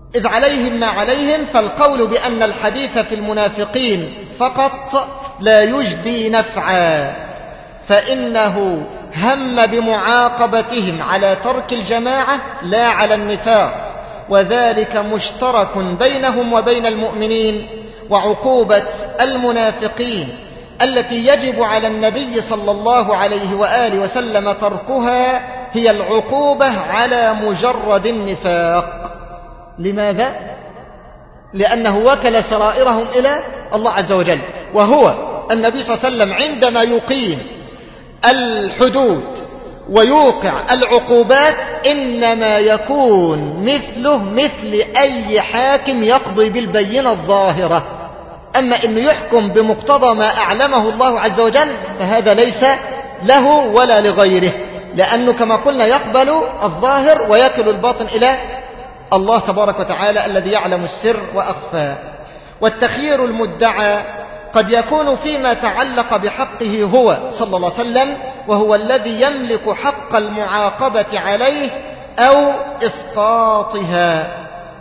إذ عليهم ما عليهم، فالقول بأن الحديث في المنافقين فقط لا يجدي نفعا، فإنه هم بمعاقبتهم على ترك الجماعة لا على النفاق، وذلك مشترك بينهم وبين المؤمنين. وعقوبة المنافقين التي يجب على النبي صلى الله عليه وآله وسلم تركها هي العقوبة على مجرد النفاق. لماذا؟ لأنه وكل سرائرهم إلى الله عز وجل، وهو النبي صلى الله عليه وسلم عندما يقيم الحدود ويوقع العقوبات إنما يكون مثله مثل أي حاكم يقضي بالبينة الظاهرة. أما أنه يحكم بمقتضى ما أعلمه الله عز وجل فهذا ليس له ولا لغيره، لأنه كما قلنا يقبل الظاهر ويكل الباطن إلى الله تبارك وتعالى الذي يعلم السر وأخفى. والتخيير المدعى قد يكون فيما تعلق بحقه هو صلى الله عليه وسلم، وهو الذي يملك حق المعاقبة عليه أو إسقاطها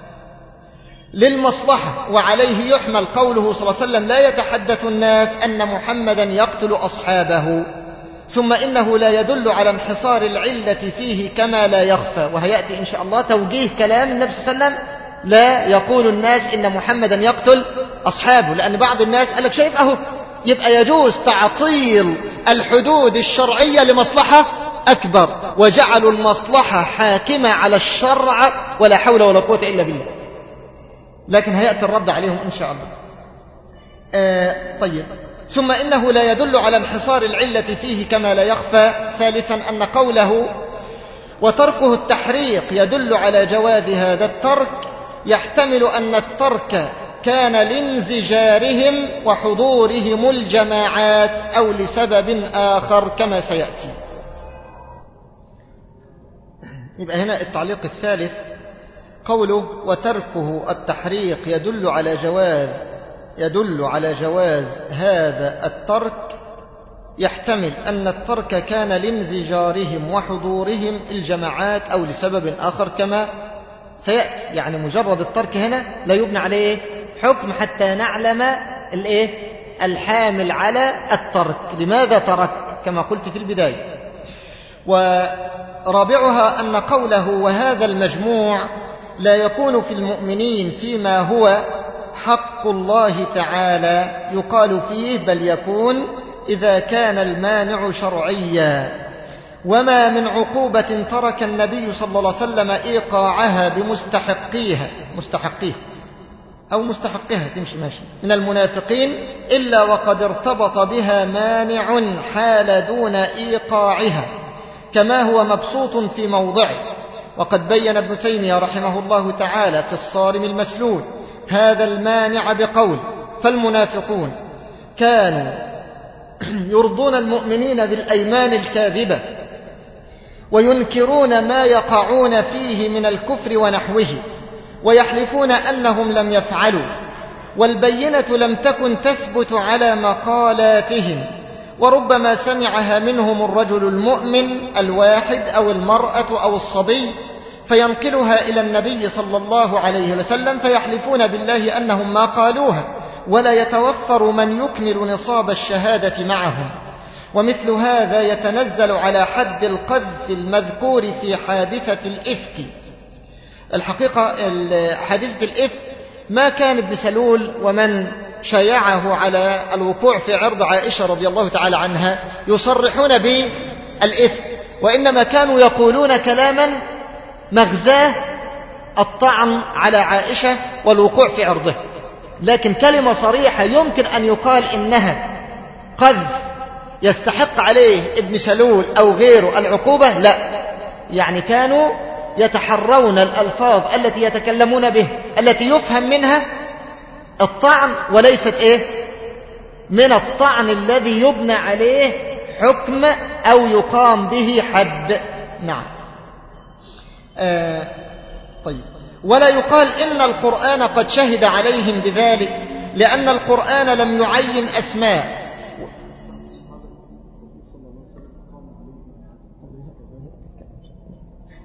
للمصلحة، وعليه يحمل قوله صلى الله عليه وسلم: لا يتحدث الناس أن محمدا يقتل أصحابه. ثم إنه لا يدل على انحصار العلة فيه كما لا يخفى، وهيأتي إن شاء الله توجيه كلام النبي صلى الله عليه وسلم: لا يقول الناس إن محمدا يقتل أصحابه، لأن بعض الناس قال لك شايف أهو يبقى يجوز تعطيل الحدود الشرعية لمصلحة أكبر، وجعلوا المصلحة حاكمة على الشرع ولا حول ولا قوة إلا بالله. لكن هيأتي الرد عليهم إن شاء الله. آه طيب. ثم إنه لا يدل على انحصار العلة فيه كما لا يخفى. ثالثا أن قوله وتركه التحريق يدل على جواز هذا الترك، يحتمل أن الترك كان لانزجارهم وحضورهم الجماعات أو لسبب آخر كما سيأتي. يبقى هنا التعليق الثالث قوله وتركه التحريق يدل على جواز يدل على جواز هذا الترك، يحتمل أن الترك كان لانزجارهم وحضورهم الجماعات أو لسبب آخر كما سيأتي. يعني مجرد الترك هنا لا يبنى عليه حكم حتى نعلم الايه الحامل على الترك، لماذا ترك كما قلت في البداية. ورابعها أن قوله وهذا المجموع لا يكون في المؤمنين فيما هو حق الله تعالى يقال فيه، بل يكون إذا كان المانع شرعيا. وما من عقوبة ترك النبي صلى الله عليه وسلم إيقاعها بمستحقيها مستحقيه أو مستحقها تمشي ماشي من المنافقين إلا وقد ارتبط بها مانع حال دون إيقاعها، كما هو مبسوط في موضعه. وقد بين ابن تيمية رحمه الله تعالى في الصارم المسلول هذا المانع بقول: فالمنافقون كانوا يرضون المؤمنين بالأيمان الكاذبة وينكرون ما يقعون فيه من الكفر ونحوه، ويحلفون أنهم لم يفعلوا، والبينة لم تكن تثبت على مقالاتهم، وربما سمعها منهم الرجل المؤمن الواحد أو المرأة أو الصبي فينقلها إلى النبي صلى الله عليه وسلم فيحلفون بالله أنهم ما قالوها، ولا يتوفر من يكمل نصاب الشهادة معهم. ومثل هذا يتنزل على حد القذف المذكور في حادثة الإفك. الحقيقة حادثة الإفك ما كان ابن سلول ومن شايعه على الوقوع في عرض عائشة رضي الله تعالى عنها يصرحون بالإفك، وإنما كانوا يقولون كلاما مغزاه الطعن على عائشة والوقوع في عرضه، لكن كلمة صريحة يمكن أن يقال إنها قذف يستحق عليه ابن سلول أو غيره العقوبة، لا. يعني كانوا يتحرون الألفاظ التي يتكلمون به التي يفهم منها الطعن، وليست إيه من الطعن الذي يبنى عليه حكم أو يقام به حد. نعم. آه طيب. ولا يقال إن القرآن قد شهد عليهم بذلك، لأن القرآن لم يعين أسماء.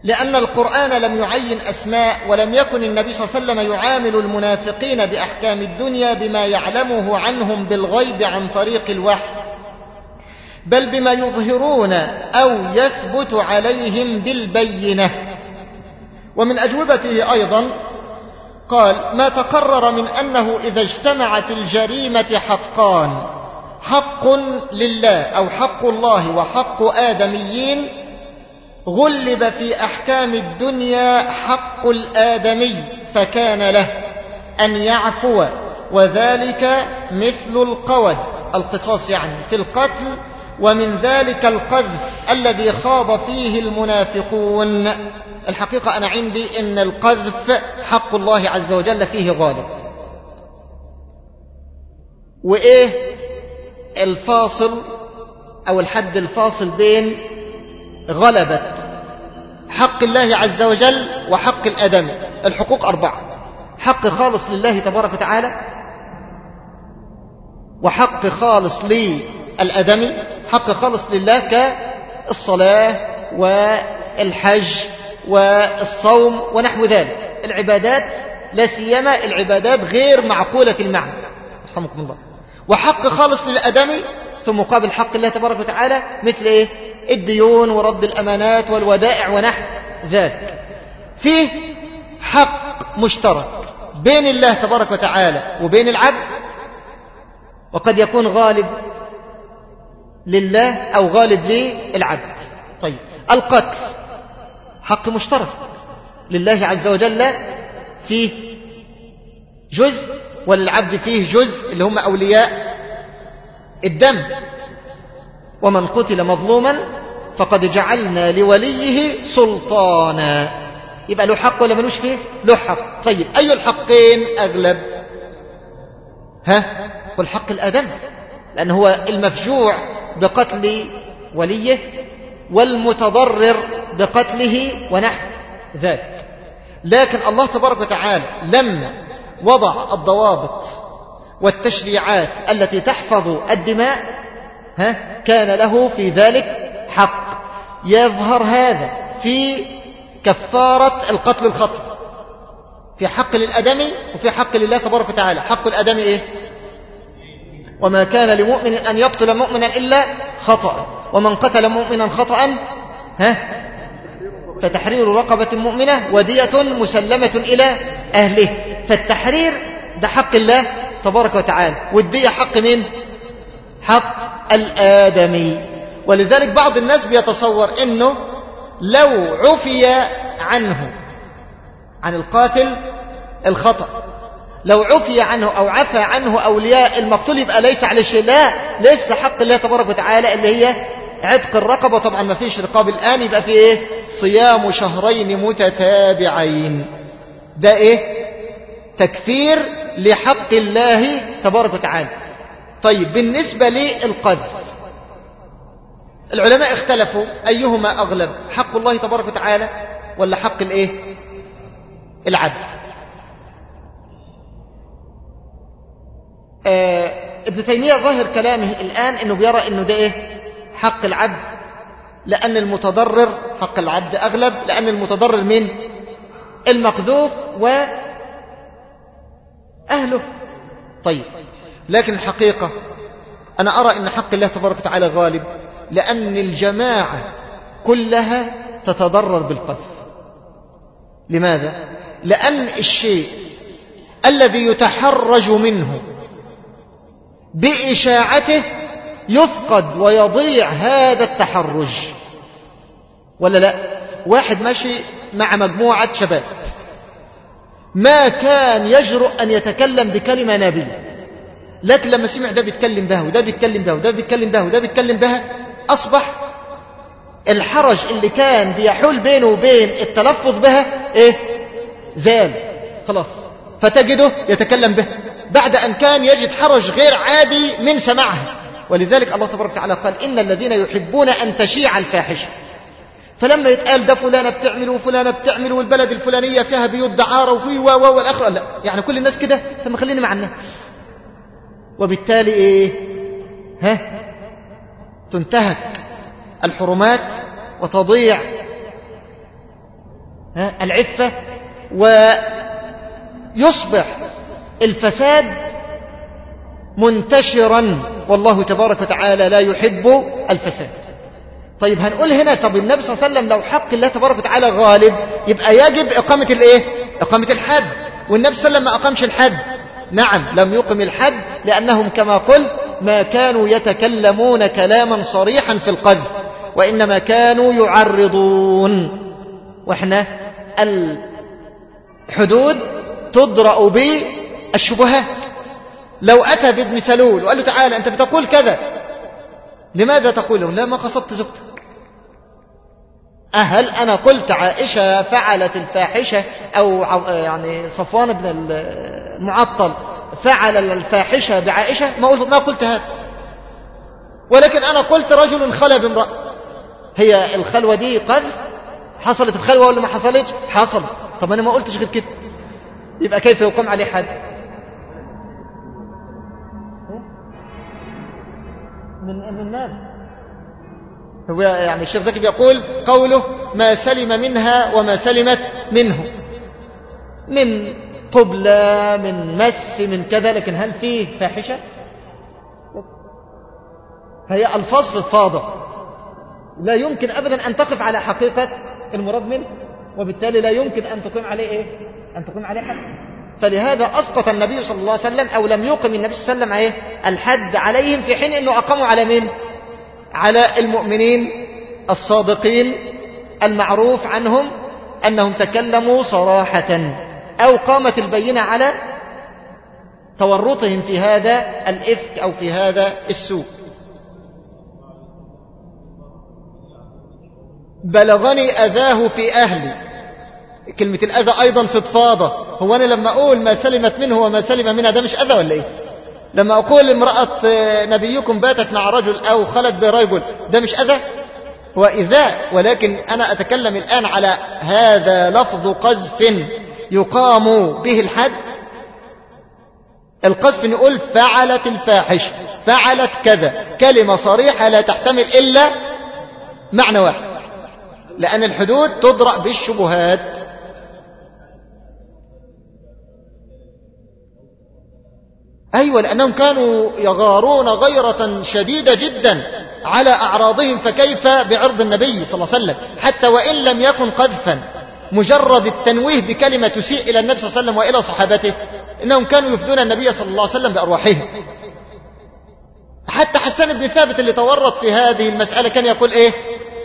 لأن القرآن لم يعين أسماء، ولم يكن النبي صلى الله عليه وسلم يعامل المنافقين بأحكام الدنيا بما يعلمه عنهم بالغيب عن طريق الوحي، بل بما يظهرون أو يثبت عليهم بالبينة. ومن أجوبته أيضا قال: ما تقرر من أنه إذا اجتمعت الجريمة حقان، حق لله أو حق الله وحق آدميين، غلب في أحكام الدنيا حق الآدمي فكان له أن يعفو، وذلك مثل القود، القصاص يعني في القتل، ومن ذلك القذف الذي خاض فيه المنافقون. الحقيقة أنا عندي أن القذف حق الله عز وجل فيه غالب. وإيه الفاصل أو الحد الفاصل بين غلبة حق الله عز وجل وحق الآدمي؟ الحقوق أربعة: حق خالص لله تبارك وتعالى، وحق خالص للآدمي، حق خالص لله كالصلاة والحج والصوم ونحو ذلك، العبادات، لا سيما العبادات غير معقولة المعنى، رحمكم الله. وحق خالص للآدمي في مقابل حق الله تبارك وتعالى، مثل إيه؟ الديون ورد الأمانات والودائع ونحو ذلك. فيه حق مشترك بين الله تبارك وتعالى وبين العبد، وقد يكون غالب لله أو غالب للعبد. طيب، القتل حق مشترك لله عز وجل، فيه جزء وللعبد فيه جزء، اللي هم أولياء الدم. ومن قتل مظلوما فقد جعلنا لوليه سلطانا، يبقى له حق ولا ملوش فيه؟ له حق. طيب، أي الحقين أغلب؟ ها؟ والحق الآدم، لأن هو المفجوع بقتل وليه والمتضرر بقتله ونحو ذلك. لكن الله تبارك وتعالى لما وضع الضوابط والتشريعات التي تحفظ الدماء، ها، كان له في ذلك حق. يظهر هذا في كفارة القتل الخطأ، في حق للآدمي وفي حق لله تبارك وتعالى. حق الآدمي إيه؟ وما كان لمؤمن أن يقتل مؤمنا إلا خطأ، ومن قتل مؤمنا خطأ ها فتحرير رقبة مؤمنة ودية مسلمة إلى أهله. فالتحرير ده حق الله تبارك وتعالى، والدية حق من؟ حق الآدمي. ولذلك بعض الناس بيتصور أنه لو عفي عنه، عن القاتل الخطأ، لو عفي عنه أو عفى عنه أولياء المقتول يبقى ليس عليه شيء. لا، ليس حق الله تبارك وتعالى اللي هي عتق الرقبة. طبعا ما فيش رقاب الآن، يبقى في إيه؟ صيام شهرين متتابعين. ده إيه؟ تكفير لحق الله تبارك وتعالى. طيب، بالنسبة للقذف العلماء اختلفوا أيهما أغلب، حق الله تبارك وتعالى ولا حق الإيه؟ العبد. آه ابن تيمية ظاهر كلامه الآن أنه بيرى أنه ده إيه؟ حق العبد، لأن المتضرر حق العبد أغلب، لأن المتضرر من المقذوف وأهله. طيب، لكن الحقيقة أنا أرى أن حق الله تبارك وتعالى غالب، لأن الجماعة كلها تتضرر بالقذف. لماذا؟ لأن الشيء الذي يتحرج منه بإشاعته يفقد ويضيع هذا التحرج، ولا لا؟ واحد ماشي مع مجموعة شباب، ما كان يجرؤ أن يتكلم بكلمة نابية، لكن لما سمع ده بيتكلم بها وده بيتكلم بها وده بيتكلم بها وده بيتكلم بها، أصبح الحرج اللي كان بيحول بينه وبين التلفظ بها إيه؟ زال خلاص، فتجده يتكلم بها بعد أن كان يجد حرج غير عادي من سماعها. ولذلك الله تبارك وتعالى قال: إن الذين يحبون أن تشيع الفاحشة. فلما يتقال ده فلانة بتعمل وفلانة بتعمل والبلد الفلانية فيها بيوت دعارة وفي و و والآخر، لا، يعني كل الناس كده، ثم خليني مع الناس. وبالتالي إيه؟ ها؟ تنتهك الحرمات وتضيع العفة، ويصبح الفساد منتشرا، والله تبارك وتعالى لا يحب الفساد. طيب هنقول هنا، طب النبي صلى الله عليه وسلم لو حق الله تبارك وتعالى غالب يبقى يجب إقامة الإيه؟ إقامة الحد، والنبي صلى الله عليه وسلم ما أقامش الحد. نعم لم يقم الحد، لأنهم كما قلت ما كانوا يتكلمون كلاما صريحا في القذف، وإنما كانوا يعرضون. وإحنا الحدود تدرأ بالشبهات. لو أتى بابن سلول وقال له تعالى أنت بتقول كذا، لماذا تقوله؟ لا ما قصدت زوجتك. هل أنا قلت عائشة فعلت الفاحشة، أو يعني صفوان بن المعطل فعل الفاحشة بعائشة؟ ما قلت, ما قلت هذا، ولكن أنا قلت رجل خلى بامرأة. هي الخلوة دي قذف؟ حصلت الخلوة ولا ما حصلتش؟ حصلت. طب أنا ما قلتش غير كده، يبقى كيف يقام عليه حد؟ من من ماذا؟ هو يعني الشيخ زكي بيقول قوله ما سلم منها وما سلمت منه، من قبلة، من مس، من كذا، لكن هل فيه فاحشة؟ هي ألفاظ فضفاضة لا يمكن أبدا أن تقف على حقيقة المراد منه، وبالتالي لا يمكن أن تقيم عليه إيه؟ أن تقيم عليه حد. فلهذا أسقط النبي صلى الله عليه وسلم، أو لم يقم النبي صلى الله عليه وسلم إيه؟ الحد عليهم، في حين أنه أقاموا على مين؟ على المؤمنين الصادقين المعروف عنهم أنهم تكلموا صراحة، أو قامت البينة على تورطهم في هذا الإفك أو في هذا السوء. بلغني أذاه في أهلي، كلمة الأذى أيضا فضفاضة. هو أنا لما أقول ما سلمت منه وما سلم منها ده مش أذى ولا إيه؟ لما أقول امرأة نبيكم باتت مع رجل أو خلت برجل ده مش أذى؟ هو إذاء، ولكن أنا أتكلم الآن على هذا لفظ قذف يقام به الحد. القذف نقول فعلت الفاحشة، فعلت كذا، كلمة صريحة لا تحتمل إلا معنى واحد، لأن الحدود تدرأ بالشبهات. أيوة، لأنهم كانوا يغارون غيرة شديدة جدا على أعراضهم، فكيف بعرض النبي صلى الله عليه وسلم؟ حتى وإن لم يكن قذفا، مجرد التنويه بكلمة تسيء إلى النبي صلى الله عليه وسلم وإلى صحابته، إنهم كانوا يفدون النبي صلى الله عليه وسلم بأرواحهم. حتى حسان بن ثابت اللي تورط في هذه المسألة كان يقول إيه؟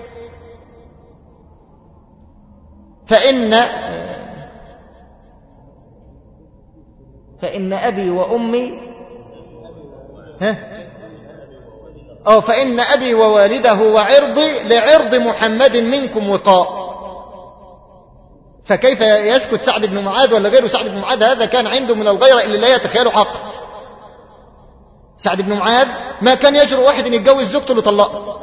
فإن فإن أبي وأمي ها أو فإن أبي ووالده وعرضي لعرض محمد منكم وقاء. فكيف يسكت سعد بن معاذ ولا غيره؟ سعد بن معاذ هذا كان عنده من الغيرة اللي لا يتخيله عقل. سعد بن معاذ ما كان يجرؤ واحد ان يتجوز زوجته اللي طلقها.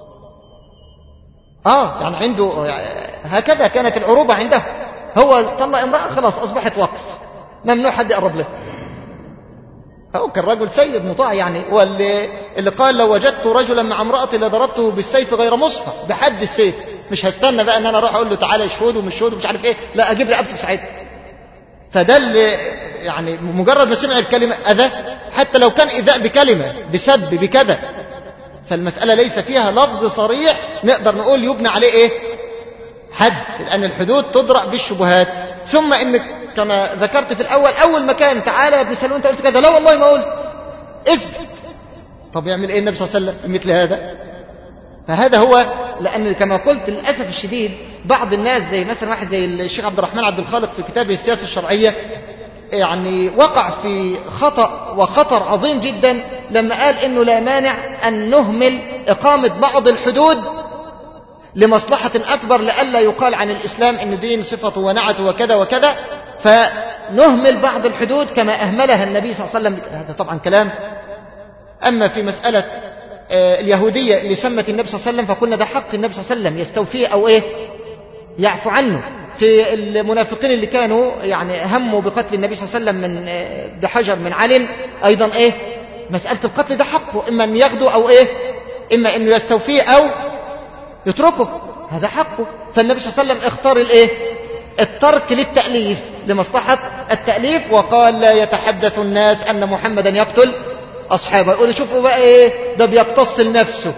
اه يعني عنده هكذا كانت العروبة عنده. هو طلق امرأة خلاص أصبحت وقف، ممنوع حد يقرب له. هو كان رجل سيد مطاع يعني، واللي اللي قال لو وجدت رجلا مع امرأتي لضربته بالسيف غير مصفى، بحد السيف. مش هستنى بقى ان انا اروح اقول له تعالى يشهد ومش شهود ومش عارف ايه، لا اجيب رقبته في ساعتها. فده اللي يعني مجرد ما سمع الكلمة اذى، حتى لو كان ايذاء بكلمة بسب بكذا، فالمسألة ليس فيها لفظ صريح نقدر نقول يبنى عليه ايه حد، لان الحدود تدرأ بالشبهات. ثم انك كما ذكرت في الاول، اول مكان تعالى يا ابن سلول انت قلت كذا، لا والله ما قلت، اثبت. طب يعمل ايه النبي صلى الله عليه وسلم مثل هذا؟ فهذا هو، لأن كما قلت للأسف الشديد بعض الناس زي مثلا واحد زي الشيخ عبد الرحمن عبد الخالق في كتابه السياسة الشرعية، يعني وقع في خطأ وخطر عظيم جدا لما قال إنه لا مانع أن نهمل إقامة بعض الحدود لمصلحة أكبر، لئلا يقال عن الإسلام إن دين صفته ونعته وكذا وكذا، فنهمل بعض الحدود كما أهملها النبي صلى الله عليه وسلم. هذا طبعا كلام. أما في مسألة اليهودية اللي سمت النبي صلى الله عليه وسلم، فقلنا ده حق النبي صلى الله عليه وسلم يستوفيه أو إيه يعفو عنه. في المنافقين اللي كانوا يعني هموا بقتل النبي صلى الله عليه وسلم من بحجر من علن، أيضا إيه مسألة القتل ده حقه، إما أن ياخده أو إيه إما أنه يستوفيه أو يتركه، هذا حقه. فالنبي صلى الله عليه وسلم اختار الإيه الترك للتأليف لمصلحة التأليف، وقال لا يتحدث الناس أن محمدا يقتل أصحابه. يقولوا شوفوا بقى إيه ده بيقتص لنفسه،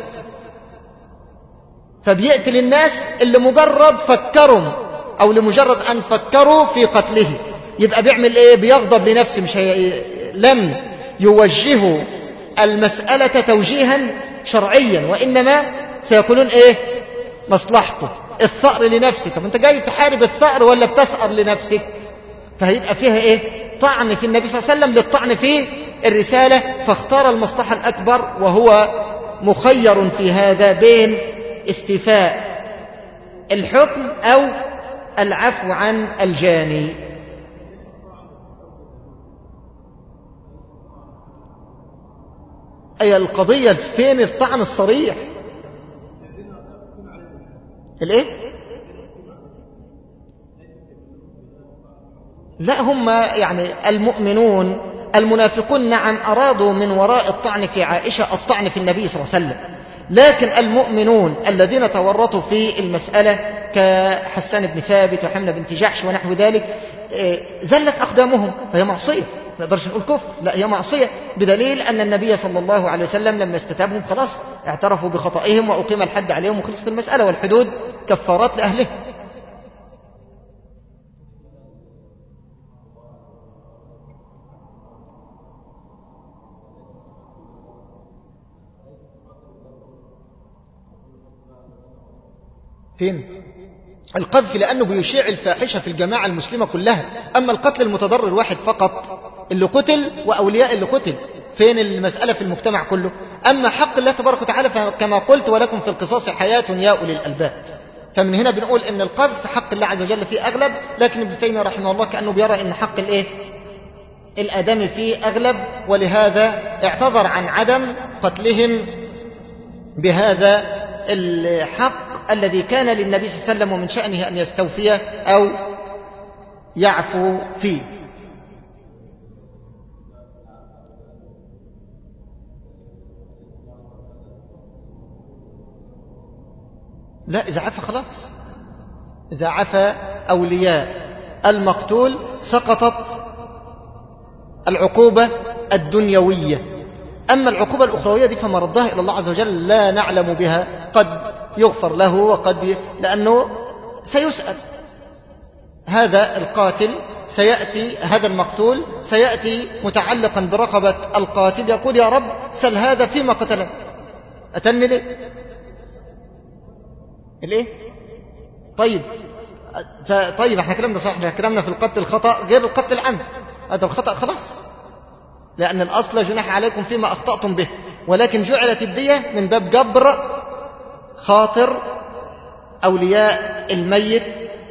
فبيقتل الناس اللي مجرد فكروا أو لمجرد أن فكروا في قتله. يبقى بيعمل إيه؟ بيغضب لنفسه، مش هي... لم يوجهوا المسألة توجيها شرعيا، وإنما سيقولون إيه؟ مصلحته، الثأر لنفسه. طب أنت جاي تحارب الثأر ولا بتثأر لنفسك؟ فهيبقى فيها إيه؟ طعن في النبي صلى الله عليه وسلم للطعن في الرسالة، فاختار المصلحة الأكبر، وهو مخير في هذا بين استيفاء الحكم أو العفو عن الجاني. أي القضية فين الطعن الصريح؟ الايه؟ لا، هم يعني المؤمنون المنافقون نعم أرادوا من وراء الطعن في عائشة الطعن في النبي صلى الله عليه وسلم، لكن المؤمنون الذين تورطوا في المسألة كحسان بن ثابت وحمنة بنت جحش ونحو ذلك زلت أقدامهم، فهي معصية، ما نقدرش نقول كفر، لا هي معصية، بدليل أن النبي صلى الله عليه وسلم لما استتابهم خلاص اعترفوا بخطئهم وأقيم الحد عليهم وخلصت المسألة، والحدود كفارات لأهله. فين القذف؟ لأنه بيشيع الفاحشة في الجماعة المسلمة كلها. أما القتل المتضرر واحد فقط اللي قتل وأولياء اللي قتل، فين المسألة في المجتمع كله؟ أما حق الله تبارك وتعالى كما قلت ولكم في القصاص حياة يا أولي الألباب، فمن هنا بنقول إن القذف حق الله عز وجل فيه أغلب، لكن ابن تيمية رحمه الله كأنه بيرى إن حق الإيه؟ الآدمي فيه أغلب، ولهذا اعتذر عن عدم قتلهم بهذا الحق الذي كان للنبي صلى الله عليه وسلم ومن شأنه أن يستوفيه أو يعفو فيه. لا، إذا عفى خلاص، إذا عفى أولياء المقتول سقطت العقوبة الدنيوية. أما العقوبة الأخروية دي فما ردها إلى الله عز وجل لا نعلم بها، قد يغفر له وقد ي... لأنه سيسأل هذا القاتل، سيأتي هذا المقتول سيأتي متعلقا برقبة القاتل يقول يا رب سل هذا فيما قتله، أتني ليه؟ الايه؟ طيب طيب احنا كلامنا صح، احنا كلامنا في القتل الخطأ غير القتل العمد. هذا الخطأ خلاص، لأن الأصل جناح عليكم فيما أخطأتم به، ولكن جعلت الدية من باب جبر خاطر أولياء الميت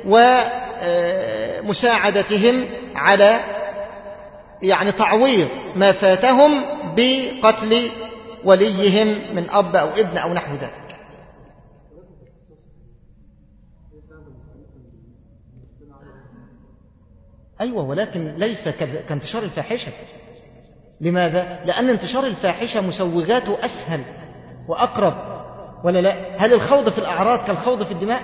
ومساعدتهم على يعني تعويض ما فاتهم بقتل وليهم من أب أو ابن أو نحو ذلك. أيوة، ولكن ليس كانتشار الفاحشة. لماذا؟ لأن انتشار الفاحشة مسوغاته أسهل وأقرب، ولا لا؟ هل الخوض في الأعراض كالخوض في الدماء؟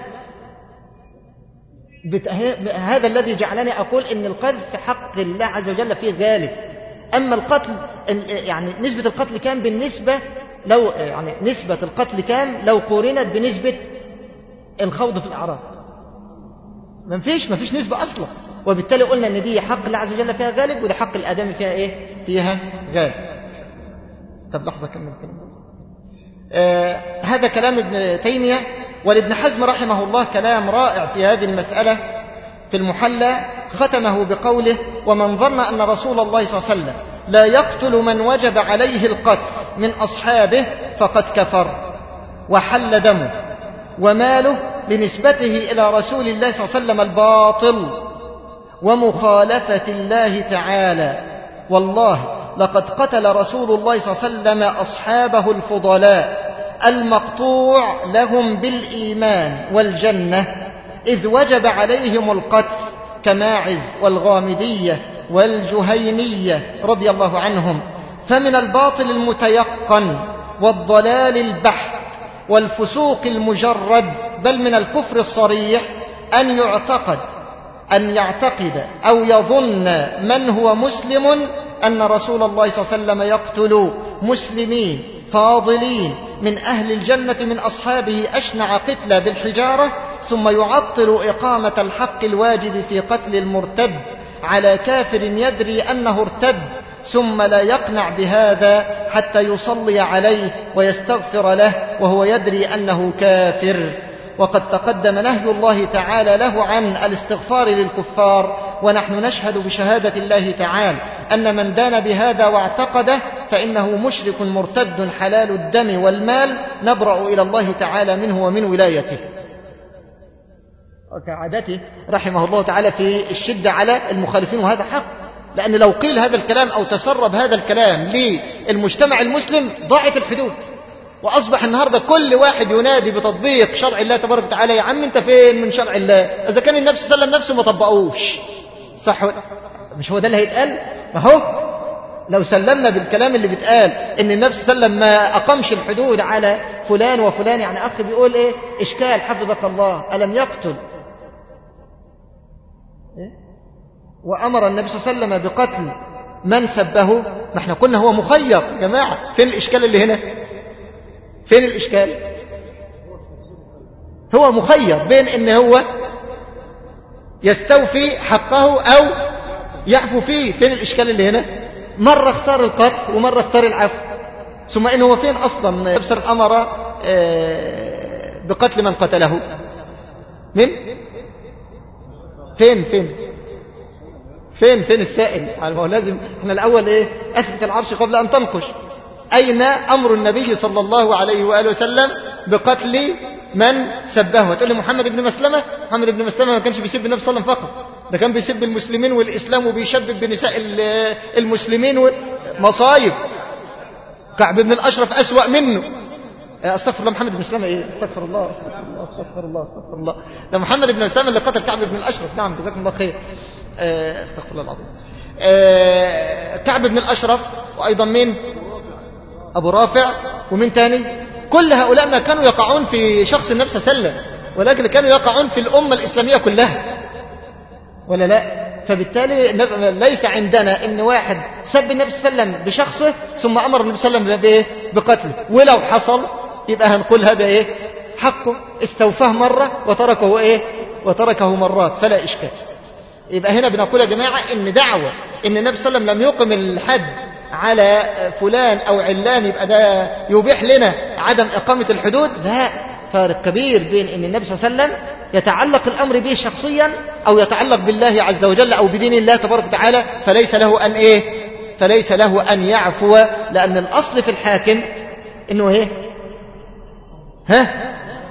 هذا الذي جعلني أقول إن القذف في حق الله عز وجل فيه غالب. أما القتل يعني نسبة القتل كام بالنسبة لو يعني نسبة القتل كام لو قورنت بنسبة الخوض في الأعراض؟ ما فيش ما فيش نسبة أصلا، وبالتالي قلنا ان دي حق الله عز وجل فيها غالب، وده حق الآدمي فيها ايه؟ فيها غالب. طب لحظة كمل الكلام. آه هذا كلام ابن تيمية. والابن حزم رحمه الله كلام رائع في هذه المسألة في المحلى، ختمه بقوله ومن ظن أن رسول الله صلى الله عليه وسلم لا يقتل من وجب عليه القتل من أصحابه فقد كفر وحل دمه وماله لنسبته إلى رسول الله صلى الله عليه وسلم الباطل ومخالفة الله تعالى. والله لقد قتل رسول الله صلى الله عليه وسلم أصحابه الفضلاء المقطوع لهم بالإيمان والجنة إذ وجب عليهم القتل كماعز والغامدية والجهينية رضي الله عنهم. فمن الباطل المتيقن والضلال البحت والفسوق المجرد بل من الكفر الصريح أن يعتقد أن يعتقد أو يظن من هو مسلم أن رسول الله صلى الله عليه وسلم يقتل مسلمين فاضلين من أهل الجنة من أصحابه أشنع قتلى بالحجارة، ثم يعطل إقامة الحق الواجب في قتل المرتد على كافر يدري أنه ارتد، ثم لا يقنع بهذا حتى يصلي عليه ويستغفر له وهو يدري أنه كافر. وقد تقدم نهي الله تعالى له عن الاستغفار للكفار، ونحن نشهد بشهادة الله تعالى أن من دان بهذا واعتقده فإنه مشرك مرتد حلال الدم والمال، نبرأ إلى الله تعالى منه ومن ولايته. وكعادته رحمه الله تعالى في الشدة على المخالفين، وهذا حق، لأن لو قيل هذا الكلام أو تسرب هذا الكلام للمجتمع المسلم ضاعت الحدود، وأصبح النهاردة كل واحد ينادي بتطبيق شرع الله تبارك وتعالى. يا عم انت فين من شرع الله إذا كان النبي صلى الله عليه وسلم نفسه ما طبقوش؟ صح؟ مش هو ده اللي هيتقال؟ ما هو لو سلمنا بالكلام اللي بيتقال ان النبي صلى الله عليه وسلم ما أقامش الحدود على فلان وفلان، يعني أخ بيقول ايه إشكال حفظك الله ألم يقتل إيه؟ وأمر النبي صلى الله عليه وسلم بقتل من سبه، ما احنا قلنا هو مخير يا جماعة. فين الإشكال اللي هنا؟ فين الإشكال؟ هو مخير بين ان هو يستوفي حقه أو يعفو فيه. فين الإشكال اللي هنا؟ مرة اختار القتل ومرة اختار العفو. ثم إنه هو فين أصلا يبصر أمر بقتل من قتله؟ من؟ فين فين فين فين السائل؟ هو لازم احنا الأول ايه أثبت العرش قبل أن تنقش. أين أمر النبي صلى الله عليه وآله وسلم بقتل من سبه؟ هتقول لي محمد بن مسلمة. محمد بن مسلمة ما كانش بيسب النبي صلى الله عليه وسلم فقط، ده كان بيسب المسلمين والإسلام وبيشبب بنساء المسلمين ومصايب. كعب بن الأشرف أسوأ منه. استغفر الله. محمد بن مسلمة ايه؟ استغفر الله استغفر الله استغفر الله استغفر الله. ده محمد بن مسلمة اللي قتل كعب بن الأشرف. نعم جزاكم الله خير. استغفر الله العظيم. كعب بن الأشرف، وأيضا مين؟ أبو رافع، ومن تاني؟ كل هؤلاء ما كانوا يقعون في شخص النبي صلى الله عليه وسلم، ولكن كانوا يقعون في الأمة الإسلامية كلها، ولا لا؟ فبالتالي ليس عندنا ان واحد سب النبي صلى الله عليه وسلم بشخصه ثم أمر النبي صلى الله عليه وسلم بقتله، ولو حصل يبقى هنقول هذا ايه؟ حقه، استوفاه مرة وتركه ايه؟ وتركه مرات، فلا إشكال. يبقى هنا بنقول يا جماعة ان دعوة ان النبي صلى الله عليه وسلم لم يقم الحد على فلان أو علان يبقى ده يبيح لنا عدم إقامة الحدود. لا، فارق كبير بين أن النبي صلى الله عليه وسلم يتعلق الأمر به شخصيا أو يتعلق بالله عز وجل أو بدين الله تبارك وتعالى، فليس له أن إيه؟ فليس له أن يعفو، لأن الأصل في الحاكم إنه إيه؟ ها؟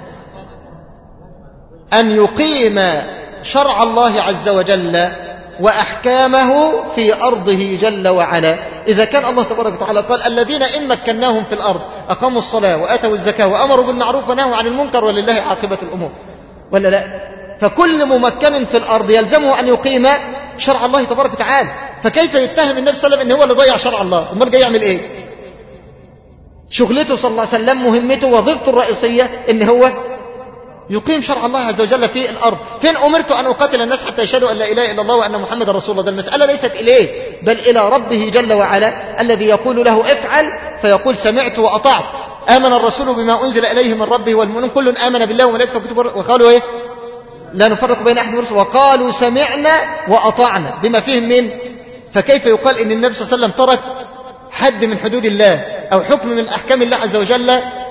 أن يقيم شرع الله عز وجل وأحكامه في أرضه جل وعلا. إذا كان الله تبارك وتعالى قال الذين إن مكناهم في الأرض أقاموا الصلاة وآتوا الزكاة وأمروا بالمعروف ونهوا عن المنكر ولله عاقبة الأمور، ولا لا؟ فكل ممكن في الأرض يلزمه أن يقيم شرع الله تبارك وتعالى. فكيف يتهم النبي صلى الله عليه وسلم إن هو اللي ضيع شرع الله؟ أمال جاي يعمل إيه؟ شغلته صلى الله عليه وسلم، مهمته وظيفته الرئيسية إن هو يقيم شرع الله عز وجل في الأرض. فين أمرت أن أقاتل الناس حتى يشهدوا أن لا إله إلا الله وأن محمد رسول الله؟ ده المسألة ليست إليه بل إلى ربه جل وعلا الذي يقول له افعل فيقول سمعت وأطعت. آمن الرسول بما أنزل إليه من ربه والمؤمنون كل آمن بالله وملائكته وكتبه وقالوا إيه؟ لا نفرق بين أحد من رسله وقالوا سمعنا وأطعنا، بما فيهم من. فكيف يقال إن النبي صلى الله عليه وسلم ترك حد من حدود الله أو حكم من أحكام الله عز وجل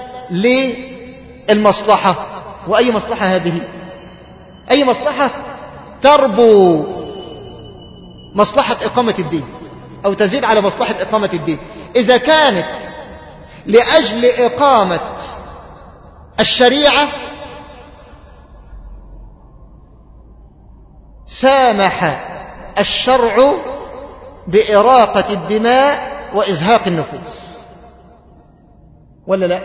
للمصلحة؟ وأي مصلحة هذه؟ أي مصلحة تربو مصلحة إقامة الدين أو تزيد على مصلحة إقامة الدين؟ إذا كانت لأجل إقامة الشريعة سامح الشرع بإراقة الدماء وإزهاق النفوس، ولا لا؟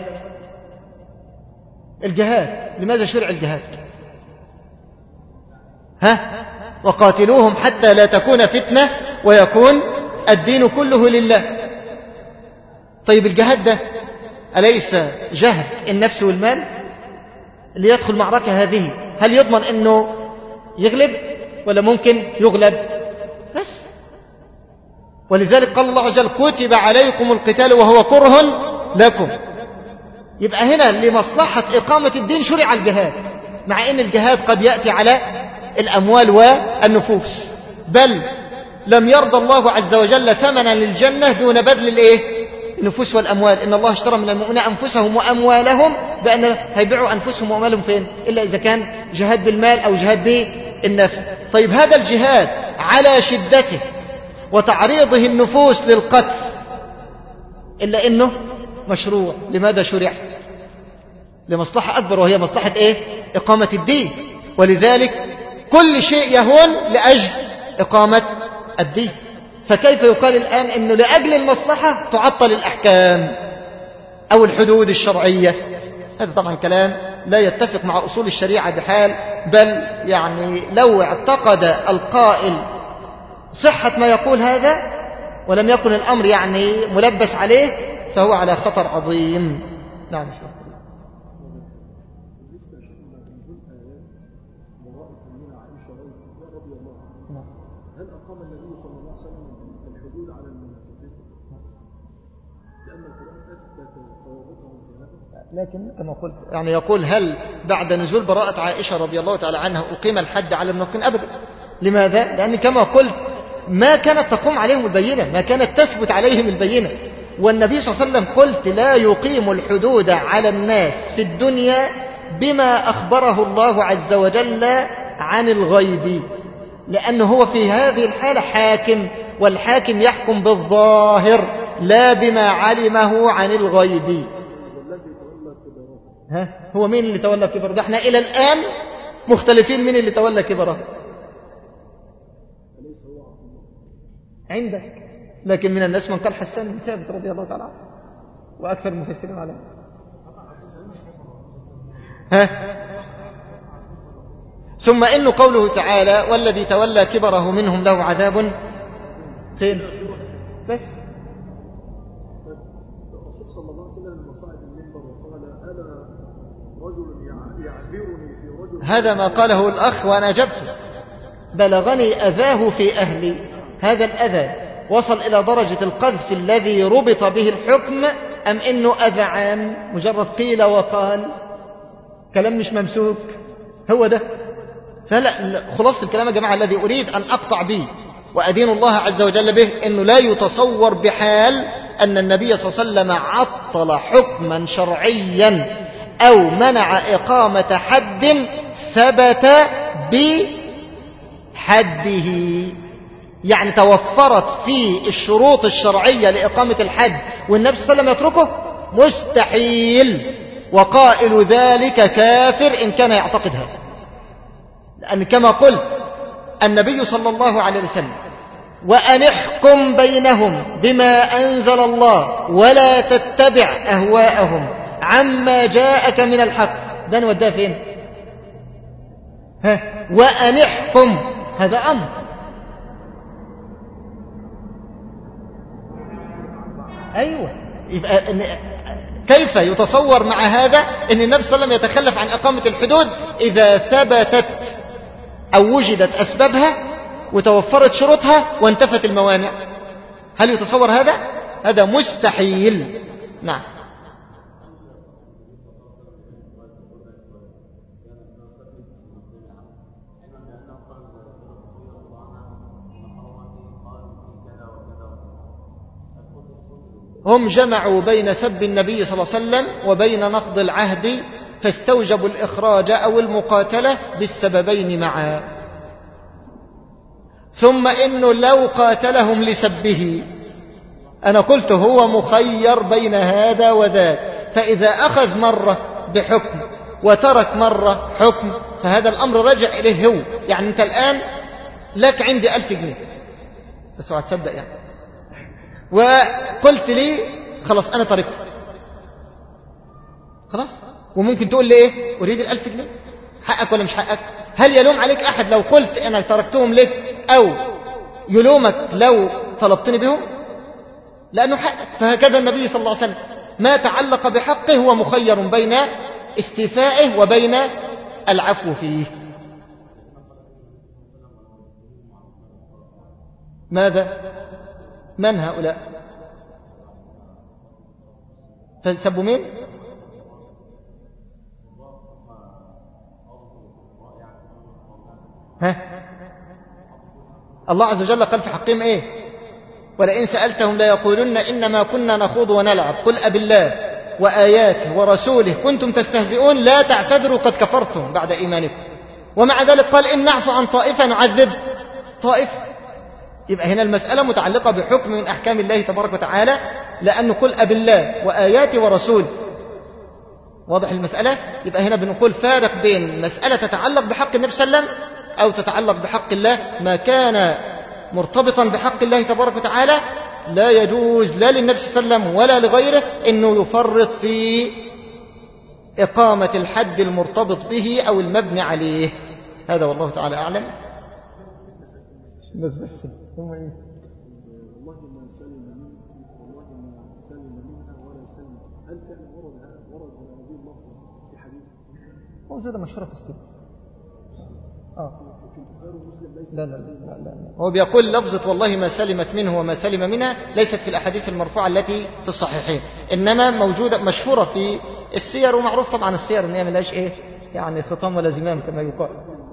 الجهاد، لماذا شرع الجهاد؟ ها؟ وقاتلوهم حتى لا تكون فتنة ويكون الدين كله لله. طيب الجهاد ده أليس جهد النفس والمال؟ اللي يدخل معركة هذه هل يضمن أنه يغلب؟ ولا ممكن يغلب؟ بس. ولذلك قال الله عز وجل كتب عليكم القتال وهو كره لكم. يبقى هنا لمصلحة إقامة الدين شرع الجهاد، مع أن الجهاد قد يأتي على الأموال والنفوس، بل لم يرضى الله عز وجل ثمنا للجنة دون بذل الإيه؟ النفوس والأموال. إن الله اشترى من المؤمنين أنفسهم وأموالهم، بأن هيبيعوا أنفسهم وأموالهم فين؟ إلا إذا كان جهاد بالمال أو جهاد بالنفس. طيب هذا الجهاد على شدته وتعريضه النفوس للقتل، إلا إنه مشروع. لماذا شرع؟ لمصلحة أكبر، وهي مصلحة إيه؟ إقامة الدين. ولذلك كل شيء يهون لأجل إقامة الدين. فكيف يقال الآن أنه لأجل المصلحة تعطل الأحكام أو الحدود الشرعية؟ هذا طبعا كلام لا يتفق مع أصول الشريعة بحال، بل يعني لو اعتقد القائل صحة ما يقول هذا ولم يكن الأمر يعني ملبس عليه فهو على خطر عظيم. نعم. هل أقام النبي صلى الله عليه وسلم الحدود على المنافقين؟ لأن القرآن أثبت تواضعهم في هذا. لكن كما قلت يعني يقول هل بعد نزول براءة عائشة رضي الله تعالى عنها أقيم الحد على المنافقين؟ أبدا. لماذا؟ لأن كما قلت ما كانت تقوم عليهم البينة، ما كانت تثبت عليهم البينة. والنبي صلى الله عليه وسلم قلت لا يقيم الحدود على الناس في الدنيا بما أخبره الله عز وجل عن الغيب، لأنه هو في هذه الحالة حاكم، والحاكم يحكم بالظاهر لا بما علمه عن الغيب. ها هو مين اللي تولى كبره؟ ده احنا إلى الآن مختلفين مين اللي تولى كبره عندك، لكن من الناس من قال حسان بن ثابت رضي الله تعالى عنه، وأكثر المفسرين عليه. ها ثم إنه قوله تعالى والذي تولى كبره منهم له عذاب فين بس. الرسول صلى الله عليه وسلم صعد المنبر وقال أنا رجل يعذرني في رجل. هذا ما قاله الأخ وأنا أجبته. بلغني أذاه في أهلي، هذا الأذى وصل إلى درجة القذف الذي ربط به الحكم، أم إنه أذى عام مجرد قيل وقال كلام مش ممسوك؟ هو ده. فلا خلاص الكلام يا جماعة الذي أريد أن أقطع به وأدين الله عز وجل به أنه لا يتصور بحال أن النبي صلى الله عليه وسلم عطل حكما شرعيا أو منع إقامة حد ثبت بحده، يعني توفرت فيه الشروط الشرعية لإقامة الحد والنبي صلى الله عليه وسلم يتركه، مستحيل. وقائل ذلك كافر إن كان يعتقد هذا، لأن كما قلت النبي صلى الله عليه وسلم وأن احكم بينهم بما أنزل الله ولا تتبع أهواءهم عما جاءك من الحق، ده نوداه فين؟ ها وأن احكم، هذا أمر. أيوة. كيف يتصور مع هذا أن النبي صلى الله عليه وسلم يتخلف عن إقامة الحدود إذا ثبتت أو وجدت أسبابها وتوفرت شروطها وانتفت الموانع؟ هل يتصور هذا؟ هذا مستحيل. نعم. هم جمعوا بين سب النبي صلى الله عليه وسلم وبين نقض العهد، فاستوجبوا الإخراج أو المقاتلة بالسببين معا. ثم إنه لو قاتلهم لسبه، أنا قلت هو مخير بين هذا وذاك، فإذا أخذ مرة بحكم وترك مرة حكم فهذا الأمر رجع إليه هو. يعني أنت الآن لك عندي ألف جنيه بس هو تصدق يعني، وقلت لي خلاص أنا تركت، خلاص. وممكن تقول لي إيه؟ أريد الألف جنيه، حقك ولا مش حقك؟ هل يلوم عليك أحد لو قلت أنا تركتهم لك، أو يلومك لو طلبتني بهم؟ لأنه حقك. فهكذا النبي صلى الله عليه وسلم ما تعلق بحقه هو مخير بين استيفائه وبين العفو فيه. ماذا؟ من هؤلاء؟ فسبوا مين؟ ها؟ الله عز وجل قال في حقهم ايه؟ ولئن سألتهم لا يقولون إنما كنا نخوض ونلعب قل أب الله وآياته ورسوله كنتم تستهزئون لا تعتذروا قد كفرتم بعد إيمانكم. ومع ذلك قال إن نعفو عن طائفة نعذب طائفة. يبقى هنا المسألة متعلقة بحكم من أحكام الله تبارك وتعالى، لأنه قل أب الله وآياته ورسوله. واضح المسألة؟ يبقى هنا بنقول فارق بين مسألة تتعلق بحق النبي صلى الله عليه وسلم أو تتعلق بحق الله. ما كان مرتبطا بحق الله تبارك وتعالى لا يجوز لا للنبي صلى الله عليه وسلم ولا لغيره أنه يفرط في إقامة الحد المرتبط به أو المبني عليه. هذا والله تعالى أعلم. بس بس هم إيه؟ والله ما سلم منه والله ما سلم منها ولا سلم. هل فعلا ورد ورد هذه اللفظة في حديث؟ هو زاد مشهورة في السنة. آه. في البخاري ومسلم ليس. لا لا لا لا. هو بيقول لفظة والله ما سلمت منه وما سلم منها ليست في الأحاديث المرفوعة التي في الصحيحين، إنما موجودة مشهورة في السير، ومعروف طبعا السير إن هي ملاش إيه يعني خطام ولا زمام كما يقال.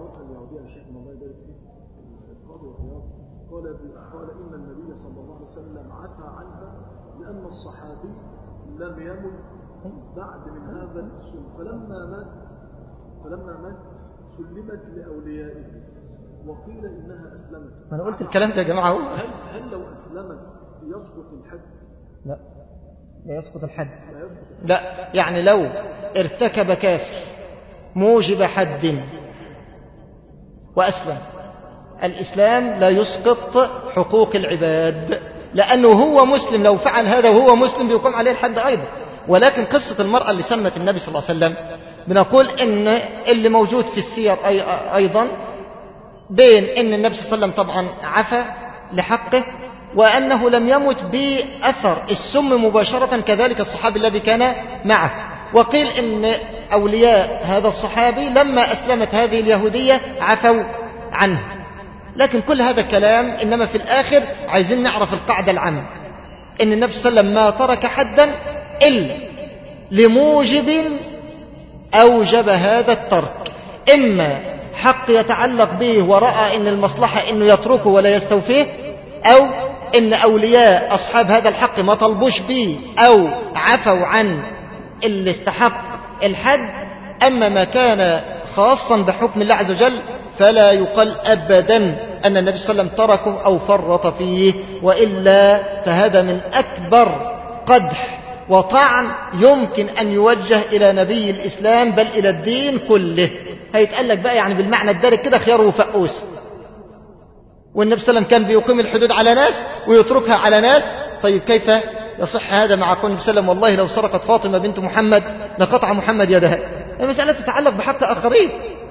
قال إن النبي صلى الله عليه وسلم عفى عنها لأن الصحابي لم يمت بعد من هذا السن، فلما مات فلما مات سلمت لأوليائه وقيل إنها أسلمت. ما أنا قلت الكلام ده يا جماعة. هو هل, هل لو أسلمت يسقط الحد؟ لا لا يسقط الحد. لا, يسقط. لا يعني لو ارتكب كافر موجب حد وأسلم، الإسلام لا يسقط حقوق العباد، لأنه هو مسلم. لو فعل هذا وهو مسلم بيقوم عليه الحد أيضا. ولكن قصة المرأة اللي سمت النبي صلى الله عليه وسلم بنقول إن اللي موجود في السير أيضا بين إن النبي صلى الله عليه وسلم طبعا عفى لحقه وأنه لم يمت بأثر السم مباشرة، كذلك الصحابي الذي كان معه. وقيل إن أولياء هذا الصحابي لما أسلمت هذه اليهودية عفوا عنه. لكن كل هذا كلام، إنما في الآخر عايزين نعرف القاعدة العامة إن النبي صلى الله عليه وسلم ما ترك حدا إلا لموجب أوجب هذا الترك، إما حق يتعلق به ورأى إن المصلحة إنه يتركه ولا يستوفيه، أو إن أولياء أصحاب هذا الحق ما طلبوش به أو عفوا عن اللي استحق الحد. أما ما كان خاصا بحكم الله عز وجل فلا يقال أبدا أن النبي صلى الله عليه وسلم تركه أو فرط فيه، وإلا فهذا من أكبر قدح وطعن يمكن أن يوجه إلى نبي الإسلام بل إلى الدين كله. هيتقال لك بقى يعني بالمعنى الدارج كده خيار وفقوس. والنبي صلى الله عليه وسلم كان بيقيم الحدود على ناس ويتركها على ناس. طيب كيف يصح هذا مع قول النبي صلى الله عليه وسلم والله لو سرقت فاطمة بنت محمد لقطع محمد يدها؟ المسألة تتعلق بحق آخرين.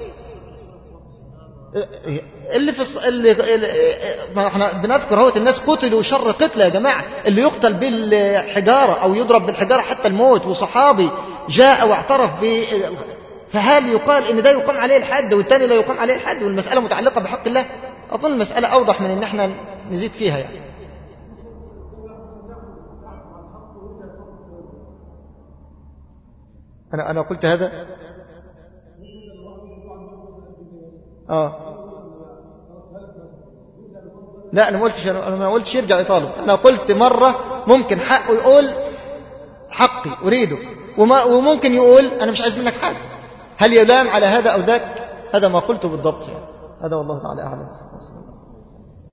اللي في الص... اللي... اللي ما احنا بنذكر اهوت الناس قتلوا شر قتله يا جماعه، اللي يقتل بالحجاره او يضرب بالحجاره حتى الموت وصحابي جاء واعترف ب، فهل يقال ان ده يقام عليه الحد والثاني لا يقام عليه الحد والمساله متعلقه بحق الله؟ اظن المساله اوضح من ان احنا نزيد فيها يعني. انا انا قلت هذا اه لا انا ما قلتش انا ما قلتش يرجع يطالب. انا قلت مره ممكن حقه يقول حقي اريده، وما وممكن يقول انا مش عايز منك حاجه. هل يلام على هذا او ذاك؟ هذا ما قلته بالضبط يعني. هذا والله تعالى اعلم.